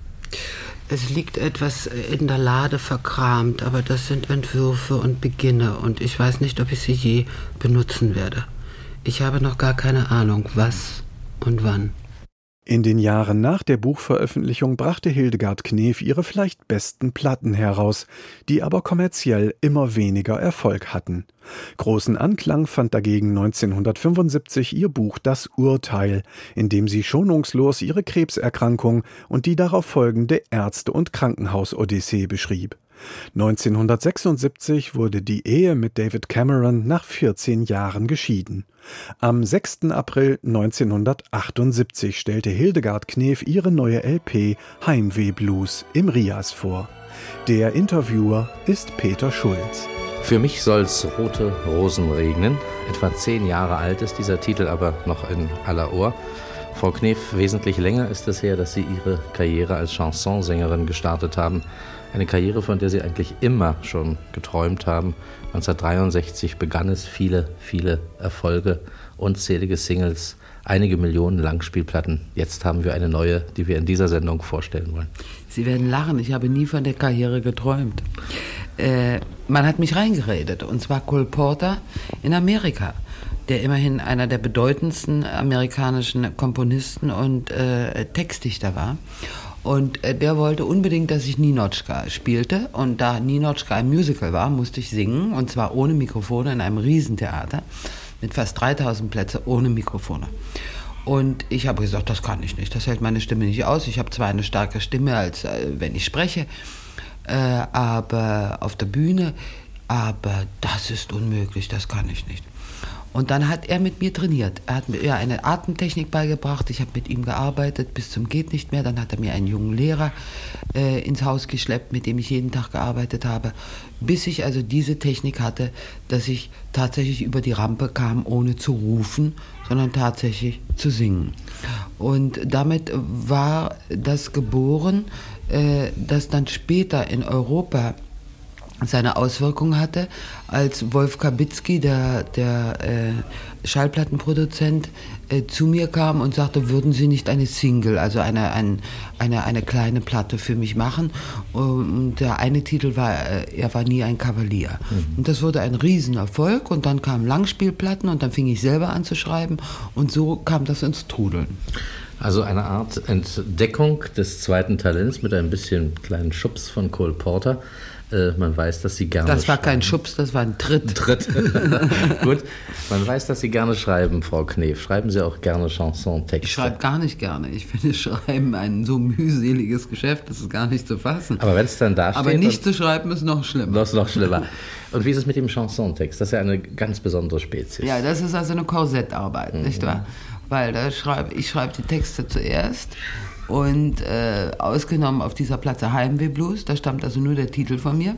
Es liegt etwas in der Lade verkramt, aber das sind Entwürfe und Beginne und ich weiß nicht, ob ich sie je benutzen werde. Ich habe noch gar keine Ahnung, was und wann. In den Jahren nach der Buchveröffentlichung brachte Hildegard Knef ihre vielleicht besten Platten heraus, die aber kommerziell immer weniger Erfolg hatten. Großen Anklang fand dagegen neunzehnhundertfünfundsiebzig ihr Buch Das Urteil, in dem sie schonungslos ihre Krebserkrankung und die darauf folgende Ärzte- und Krankenhaus-Odyssee beschrieb. neunzehnhundertsechsundsiebzig wurde die Ehe mit David Cameron nach vierzehn Jahren geschieden. Am sechsten April neunzehnhundertachtundsiebzig stellte Hildegard Knef ihre neue L P Heimweh-Blues im Rias vor. Der Interviewer ist Peter Schulz. Für mich soll's rote Rosen regnen. Etwa zehn Jahre alt ist dieser Titel, aber noch in aller Ohr. Frau Knef, wesentlich länger ist es her, dass Sie Ihre Karriere als Chansonsängerin gestartet haben. Eine Karriere, von der Sie eigentlich immer schon geträumt haben. neunzehnhundertdreiundsechzig begann es, viele, viele Erfolge, unzählige Singles, einige Millionen Langspielplatten. Jetzt haben wir eine neue, die wir in dieser Sendung vorstellen wollen. Sie werden lachen, ich habe nie von der Karriere geträumt. Äh, man hat mich reingeredet, und zwar Cole Porter in Amerika, der immerhin einer der bedeutendsten amerikanischen Komponisten und äh, Textdichter war. Und äh, der wollte unbedingt, dass ich Ninotchka spielte. Und da Ninotchka ein Musical war, musste ich singen. Und zwar ohne Mikrofone in einem Riesentheater mit fast dreitausend Plätzen ohne Mikrofone. Und ich habe gesagt, das kann ich nicht, das hält meine Stimme nicht aus. Ich habe zwar eine starke Stimme, als äh, wenn ich spreche, äh, aber auf der Bühne, aber das ist unmöglich, das kann ich nicht. Und dann hat er mit mir trainiert. Er hat mir eine Atemtechnik beigebracht. Ich habe mit ihm gearbeitet bis zum geht nicht mehr. Dann hat er mir einen jungen Lehrer äh, ins Haus geschleppt, mit dem ich jeden Tag gearbeitet habe. Bis ich also diese Technik hatte, dass ich tatsächlich über die Rampe kam, ohne zu rufen, sondern tatsächlich zu singen. Und damit war das geboren, äh, das dann später in Europa seine Auswirkungen hatte, als Wolf Kabitzky, der, der äh, Schallplattenproduzent, äh, zu mir kam und sagte, würden Sie nicht eine Single, also eine, ein, eine, eine kleine Platte für mich machen? Und der eine Titel war, äh, er war nie ein Kavalier. Mhm. Und das wurde ein Riesenerfolg und dann kamen Langspielplatten und dann fing ich selber an zu schreiben und so kam das ins Trudeln. Also eine Art Entdeckung des zweiten Talents mit ein bisschen kleinen Schubs von Cole Porter. Man weiß, dass Sie gerne Das war schreiben. kein Schubs, das war ein Tritt. Tritt. Gut. Man weiß, dass Sie gerne schreiben, Frau Knef. Schreiben Sie auch gerne Chansontexte? Ich schreibe gar nicht gerne. Ich finde Schreiben ein so mühseliges Geschäft, das ist gar nicht zu fassen. Aber wenn es dann da steht... Aber nicht zu schreiben ist noch schlimmer. Das ist noch schlimmer. Und wie ist es mit dem Chansontext? Das ist ja eine ganz besondere Spezies. Ja, das ist also eine Korsettarbeit, mhm. nicht wahr? Weil da schreibe, ich schreibe die Texte zuerst und äh, ausgenommen auf dieser Platte Heimweh Blues, da stammt also nur der Titel von mir,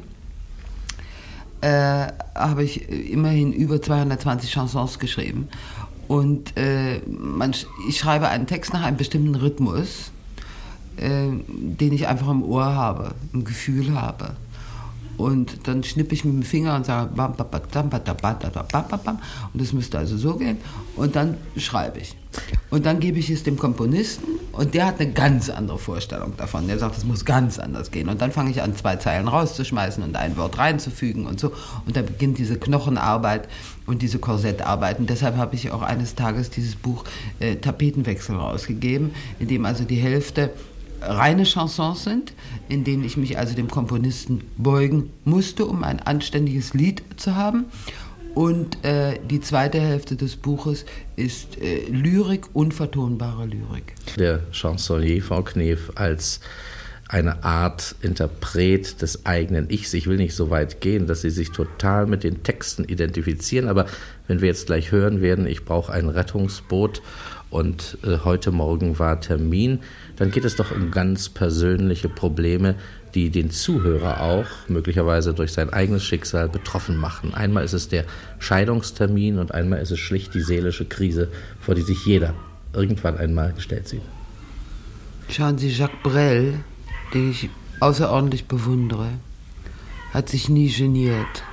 äh, habe ich immerhin über zweihundertzwanzig Chansons geschrieben. Und äh, man, ich schreibe einen Text nach einem bestimmten Rhythmus, äh, den ich einfach im Ohr habe, im Gefühl habe. Und dann schnippe ich mit dem Finger und sage bam, bam, bam, bam, bam, bam, bam, und das müsste also so gehen und dann schreibe ich. Und dann gebe ich es dem Komponisten und der hat eine ganz andere Vorstellung davon. Der sagt, es muss ganz anders gehen. Und dann fange ich an, zwei Zeilen rauszuschmeißen und ein Wort reinzufügen und so. Und dann beginnt diese Knochenarbeit und diese Korsettarbeit. Und deshalb habe ich auch eines Tages dieses Buch äh, Tapetenwechsel rausgegeben, in dem also die Hälfte reine Chansons sind, in denen ich mich also dem Komponisten beugen musste, um ein anständiges Lied zu haben. Und äh, die zweite Hälfte des Buches ist äh, Lyrik, unvertonbare Lyrik. Der Chansonnier, Frau Knef, als eine Art Interpret des eigenen Ichs. Ich will nicht so weit gehen, dass Sie sich total mit den Texten identifizieren, aber wenn wir jetzt gleich hören werden, ich brauche ein Rettungsboot und äh, heute Morgen war Termin, dann geht es doch um ganz persönliche Probleme, die den Zuhörer auch möglicherweise durch sein eigenes Schicksal betroffen machen. Einmal ist es der Scheidungstermin und einmal ist es schlicht die seelische Krise, vor die sich jeder irgendwann einmal gestellt sieht. Schauen Sie, Jacques Brel, den ich außerordentlich bewundere, hat sich nie geniert,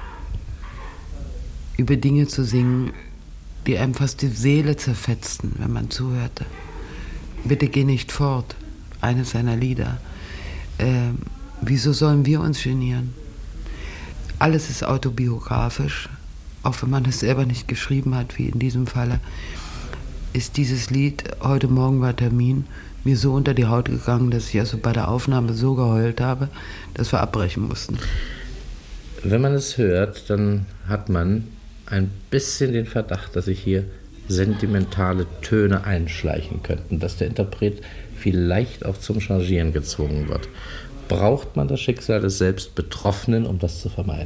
über Dinge zu singen, die einem fast die Seele zerfetzten, wenn man zuhörte. Bitte geh nicht fort, eines seiner Lieder. Ähm, wieso sollen wir uns genieren? Alles ist autobiografisch, auch wenn man es selber nicht geschrieben hat, wie in diesem Falle, ist dieses Lied, heute Morgen war Termin, mir so unter die Haut gegangen, dass ich also bei der Aufnahme so geheult habe, dass wir abbrechen mussten. Wenn man es hört, dann hat man ein bisschen den Verdacht, dass sich hier sentimentale Töne einschleichen könnten, dass der Interpret vielleicht auch zum Changieren gezwungen wird. Braucht man das Schicksal des selbst Betroffenen, um das zu vermeiden?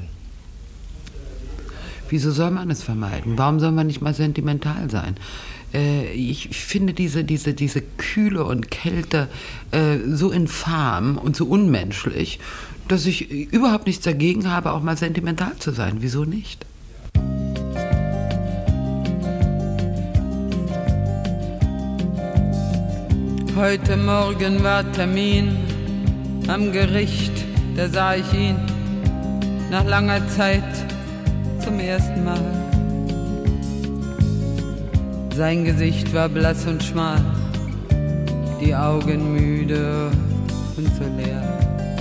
Wieso soll man es vermeiden? Warum soll man nicht mal sentimental sein? Äh, ich finde diese, diese, diese Kühle und Kälte äh, so infam und so unmenschlich, dass ich überhaupt nichts dagegen habe, auch mal sentimental zu sein. Wieso nicht? Heute Morgen war Termin am Gericht, da sah ich ihn nach langer Zeit zum ersten Mal. Sein Gesicht war blass und schmal, die Augen müde und so leer.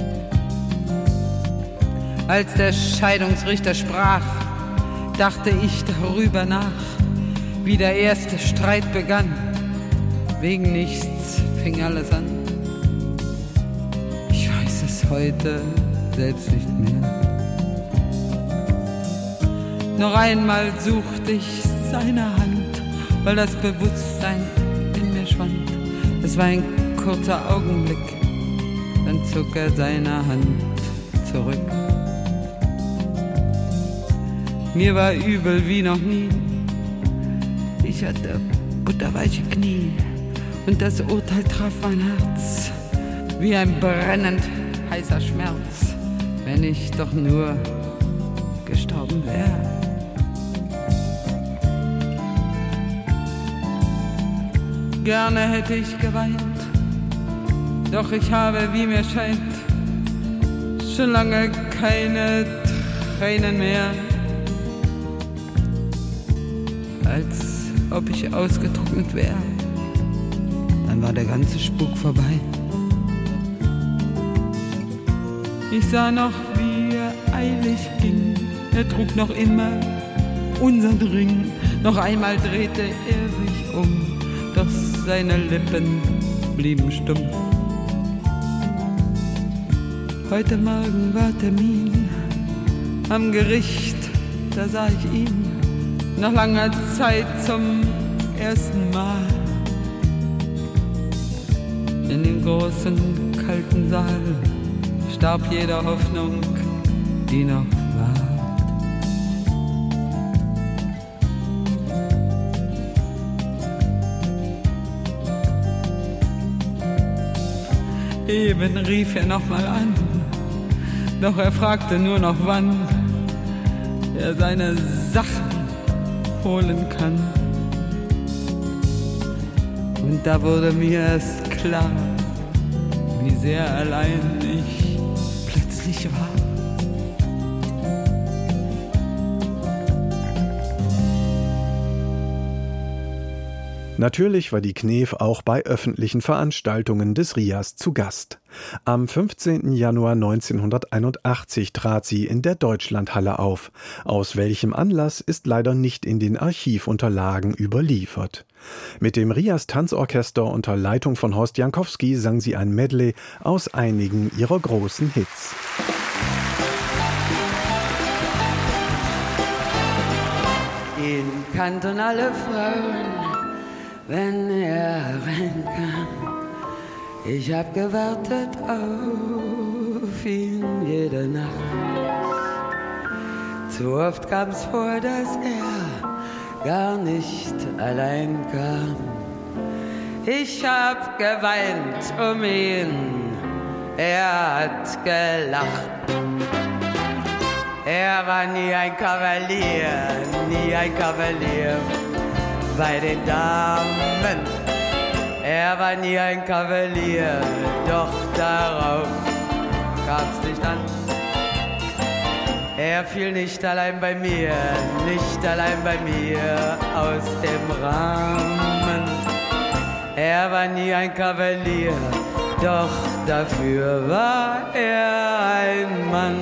Als der Scheidungsrichter sprach, dachte ich darüber nach, wie der erste Streit begann. Wegen nichts fing alles an. Ich weiß es heute selbst nicht mehr. Noch einmal suchte ich seine Hand, weil das Bewusstsein Es war ein kurzer Augenblick, dann zog er seine Hand zurück. Mir war übel wie noch nie. Ich hatte butterweiche Knie und das Urteil traf mein Herz wie ein brennend heißer Schmerz, wenn ich doch nur gestorben wäre. Gerne hätte ich geweint, doch ich habe, wie mir scheint, schon lange keine Tränen mehr. Als ob ich ausgetrocknet wäre, dann war der ganze Spuk vorbei. Ich sah noch, wie er eilig ging, er trug noch immer unseren Ring. Noch einmal drehte er sich um, doch seine Lippen blieben stumm. Heute Morgen war Termin am Gericht, da sah ich ihn nach langer Zeit zum ersten Mal. In dem großen, kalten Saal starb jede Hoffnung, die noch war. Eben rief er nochmal an, doch er fragte nur noch, wann er seine Sachen holen kann. Und da wurde mir erst klar, wie sehr allein ich plötzlich war. Natürlich war die Knef auch bei öffentlichen Veranstaltungen des R I A S zu Gast. Am fünfzehnten Januar neunzehnhunderteinundachtzig trat sie in der Deutschlandhalle auf. Aus welchem Anlass ist leider nicht in den Archivunterlagen überliefert. Mit dem R I A S Tanzorchester unter Leitung von Horst Jankowski sang sie ein Medley aus einigen ihrer großen Hits. Ihn kannten alle Frauen, wenn er reinkam. Ich hab gewartet auf ihn jede Nacht. Zu oft kam's vor, dass er gar nicht allein kam. Ich hab geweint um ihn, er hat gelacht. Er war nie ein Kavalier, nie ein Kavalier bei den Damen. Er war nie ein Kavalier, doch darauf kam's nicht an. Er fiel nicht allein bei mir, nicht allein bei mir aus dem Rahmen. Er war nie ein Kavalier, doch dafür war er ein Mann.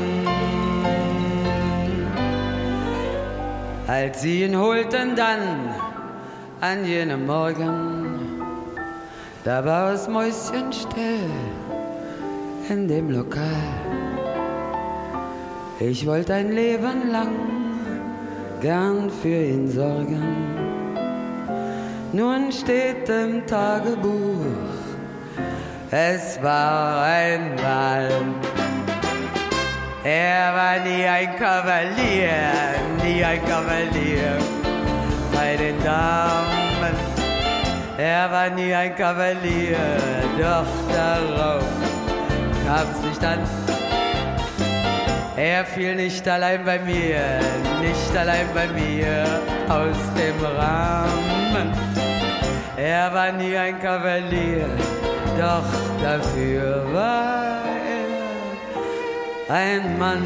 Als sie ihn holten dann an jenem Morgen, da war es mäuschenstill in dem Lokal. Ich wollte ein Leben lang gern für ihn sorgen. Nun steht im Tagebuch, es war einmal. Er war nie ein Kavalier, nie ein Kavalier bei den Damen. Er war nie ein Kavalier, doch darauf kam's nicht an. Er fiel nicht allein bei mir, nicht allein bei mir aus dem Rahmen. Er war nie ein Kavalier, doch dafür war er ein Mann.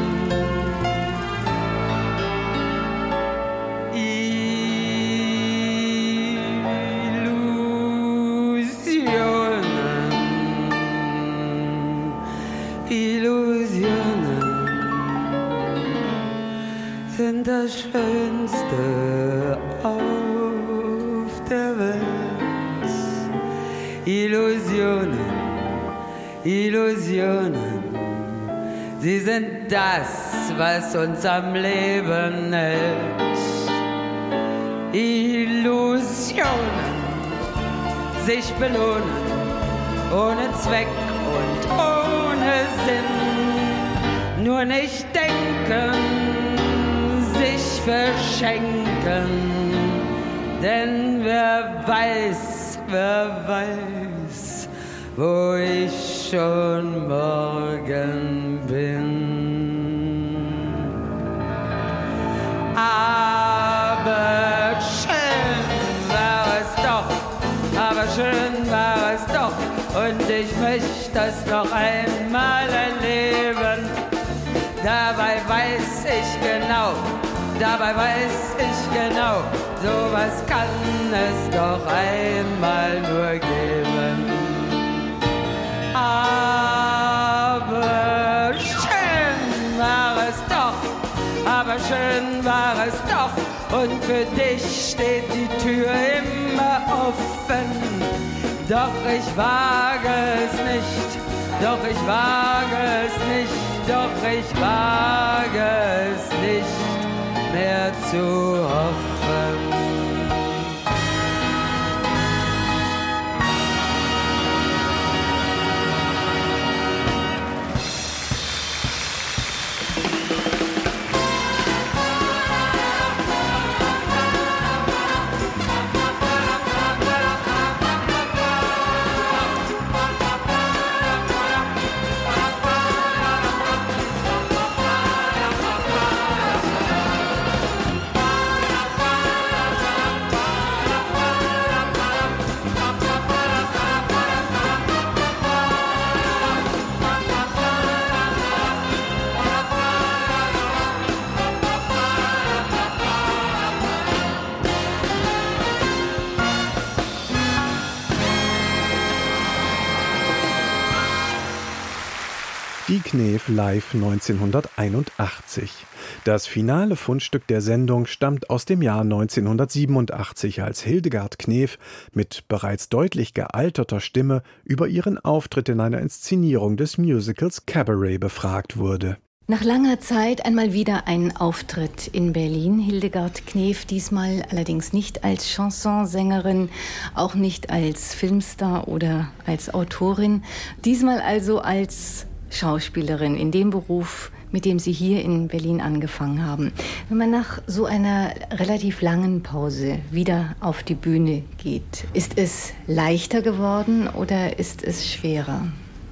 Sind das Schönste auf der Welt. Illusionen, Illusionen, sie sind das, was uns am Leben hält. Illusionen sich belohnen, ohne Zweck und ohne Sinn. Nur nicht denken, sich verschenken, denn wer weiß, wer weiß, wo ich schon morgen bin. Aber schön war es doch, aber schön war es doch, und ich möchte das noch einmal erleben. Dabei weiß ich genau, dabei weiß ich genau, sowas kann es doch einmal nur geben. Aber schön war es doch, aber schön war es doch, und für dich steht die Tür immer offen. Doch ich wage es nicht, doch ich wage es nicht, doch ich wage es nicht mehr zu hoffen. Die Knef live neunzehnhunderteinundachtzig. Das finale Fundstück der Sendung stammt aus dem Jahr neunzehnhundertsiebenundachtzig, als Hildegard Knef mit bereits deutlich gealterter Stimme über ihren Auftritt in einer Inszenierung des Musicals Cabaret befragt wurde. Nach langer Zeit einmal wieder ein Auftritt in Berlin. Hildegard Knef, diesmal allerdings nicht als Chansonsängerin, auch nicht als Filmstar oder als Autorin. Diesmal also als Schauspielerin in dem Beruf, mit dem Sie hier in Berlin angefangen haben. Wenn man nach so einer relativ langen Pause wieder auf die Bühne geht, ist es leichter geworden oder ist es schwerer?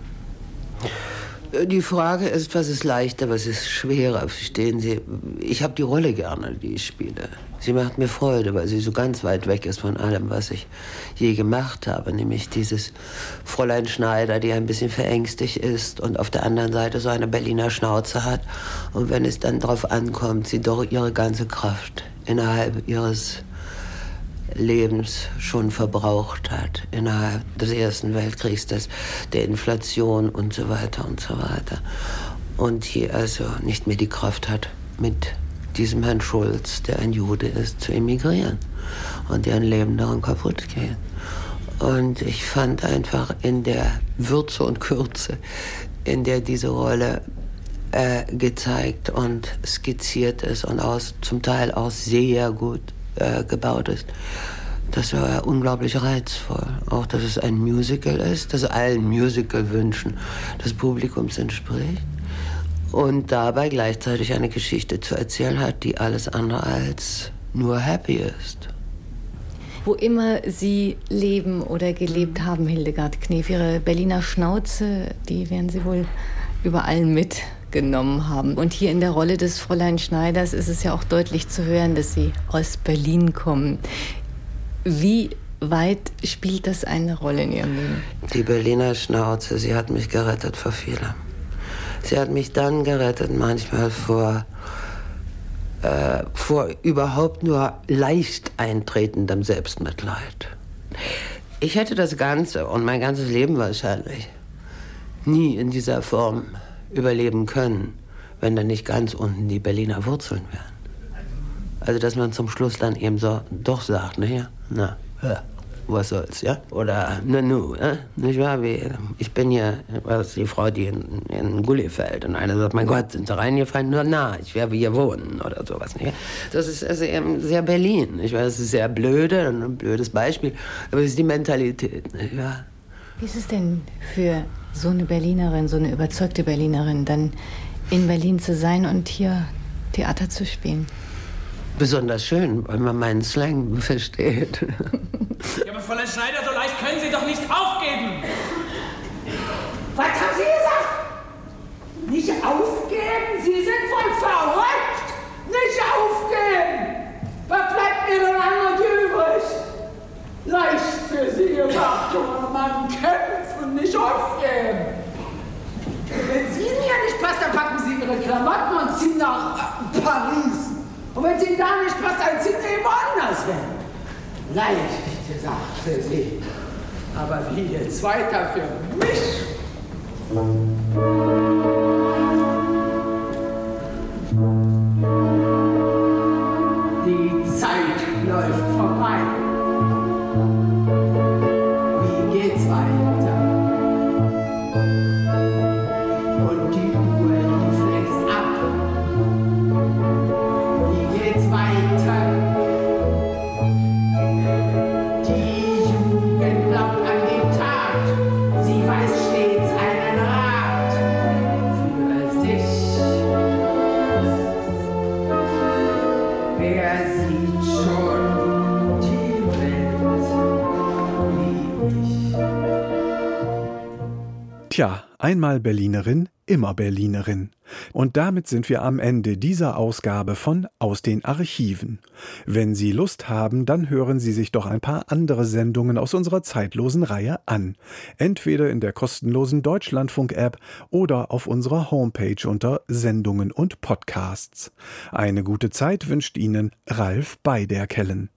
Die Frage ist, was ist leichter, was ist schwerer, verstehen Sie? Ich habe die Rolle gerne, die ich spiele. Sie macht mir Freude, weil sie so ganz weit weg ist von allem, was ich je gemacht habe. Nämlich dieses Fräulein Schneider, die ein bisschen verängstigt ist und auf der anderen Seite so eine Berliner Schnauze hat. Und wenn es dann darauf ankommt, sie doch ihre ganze Kraft innerhalb ihres Lebens schon verbraucht hat, innerhalb des Ersten Weltkriegs, des, der Inflation und so weiter und so weiter. Und hier also nicht mehr die Kraft hat, mit diesem Herrn Schulz, der ein Jude ist, zu emigrieren und deren Leben daran kaputt geht. Und ich fand einfach in der Würze und Kürze, in der diese Rolle äh, gezeigt und skizziert ist und aus, zum Teil auch sehr gut Äh, gebaut ist. Das war unglaublich reizvoll. Auch, dass es ein Musical ist, das allen Musical-Wünschen des Publikums entspricht. Und dabei gleichzeitig eine Geschichte zu erzählen hat, die alles andere als nur happy ist. Wo immer Sie leben oder gelebt haben, Hildegard Knef, Ihre Berliner Schnauze, die werden Sie wohl überall mit genommen haben. Und hier in der Rolle des Fräulein Schneiders ist es ja auch deutlich zu hören, dass Sie aus Berlin kommen. Wie weit spielt das eine Rolle in Ihrem Leben? Die Berliner Schnauze, sie hat mich gerettet vor vielem. Sie hat mich dann gerettet, manchmal vor, äh, vor überhaupt nur leicht eintretendem Selbstmitleid. Ich hätte das Ganze und mein ganzes Leben wahrscheinlich nie in dieser Form überleben können, wenn dann nicht ganz unten die Berliner Wurzeln wären. Also, dass man zum Schluss dann eben so doch sagt, naja, na, ja, was soll's, ja? Oder Nanu, ja? Nicht wahr? Ich bin hier, was die Frau, die in, in Gully fällt. Und einer sagt, mein Gott, sind sie reingefallen? Nur na, ich werde hier wohnen oder sowas. Nicht? Das ist also eben sehr Berlin. Ich weiß, es ist sehr blöde, ein blödes Beispiel, aber es ist die Mentalität, nicht wahr? Wie ist es denn für so eine Berlinerin, so eine überzeugte Berlinerin, dann in Berlin zu sein und hier Theater zu spielen? Besonders schön, weil man meinen Slang versteht. Ja, aber Fräulein Schneider, so leicht können Sie doch nicht aufgeben! Was haben Sie gesagt? Nicht aufgeben? Sie sind voll verrückt! Nicht aufgeben! Was bleibt mir denn anderes übrig? Leicht für Sie gemacht, junger Mann, kämpfen, nicht aufgeben! Wenn es Ihnen ja nicht passt, dann packen Sie Ihre Klamotten und ziehen nach äh, Paris. Und wenn es Ihnen da nicht passt, dann ziehen Sie eben woanders hin. Leicht gesagt für Sie. Aber wie jetzt weiter für mich? Die Zeit läuft vorbei. Wie geht's weiter? Und die Uhr, die flext ab. Wie geht's weiter? Die Jugend glaubt an die Tat. Sie weiß stets einen Rat für sich. Wer sieht schon die Welt wie ich? Tja, einmal Berlinerin, immer Berlinerin. Und damit sind wir am Ende dieser Ausgabe von Aus den Archiven. Wenn Sie Lust haben, dann hören Sie sich doch ein paar andere Sendungen aus unserer zeitlosen Reihe an. Entweder in der kostenlosen Deutschlandfunk-App oder auf unserer Homepage unter Sendungen und Podcasts. Eine gute Zeit wünscht Ihnen Ralf Beiderkellen.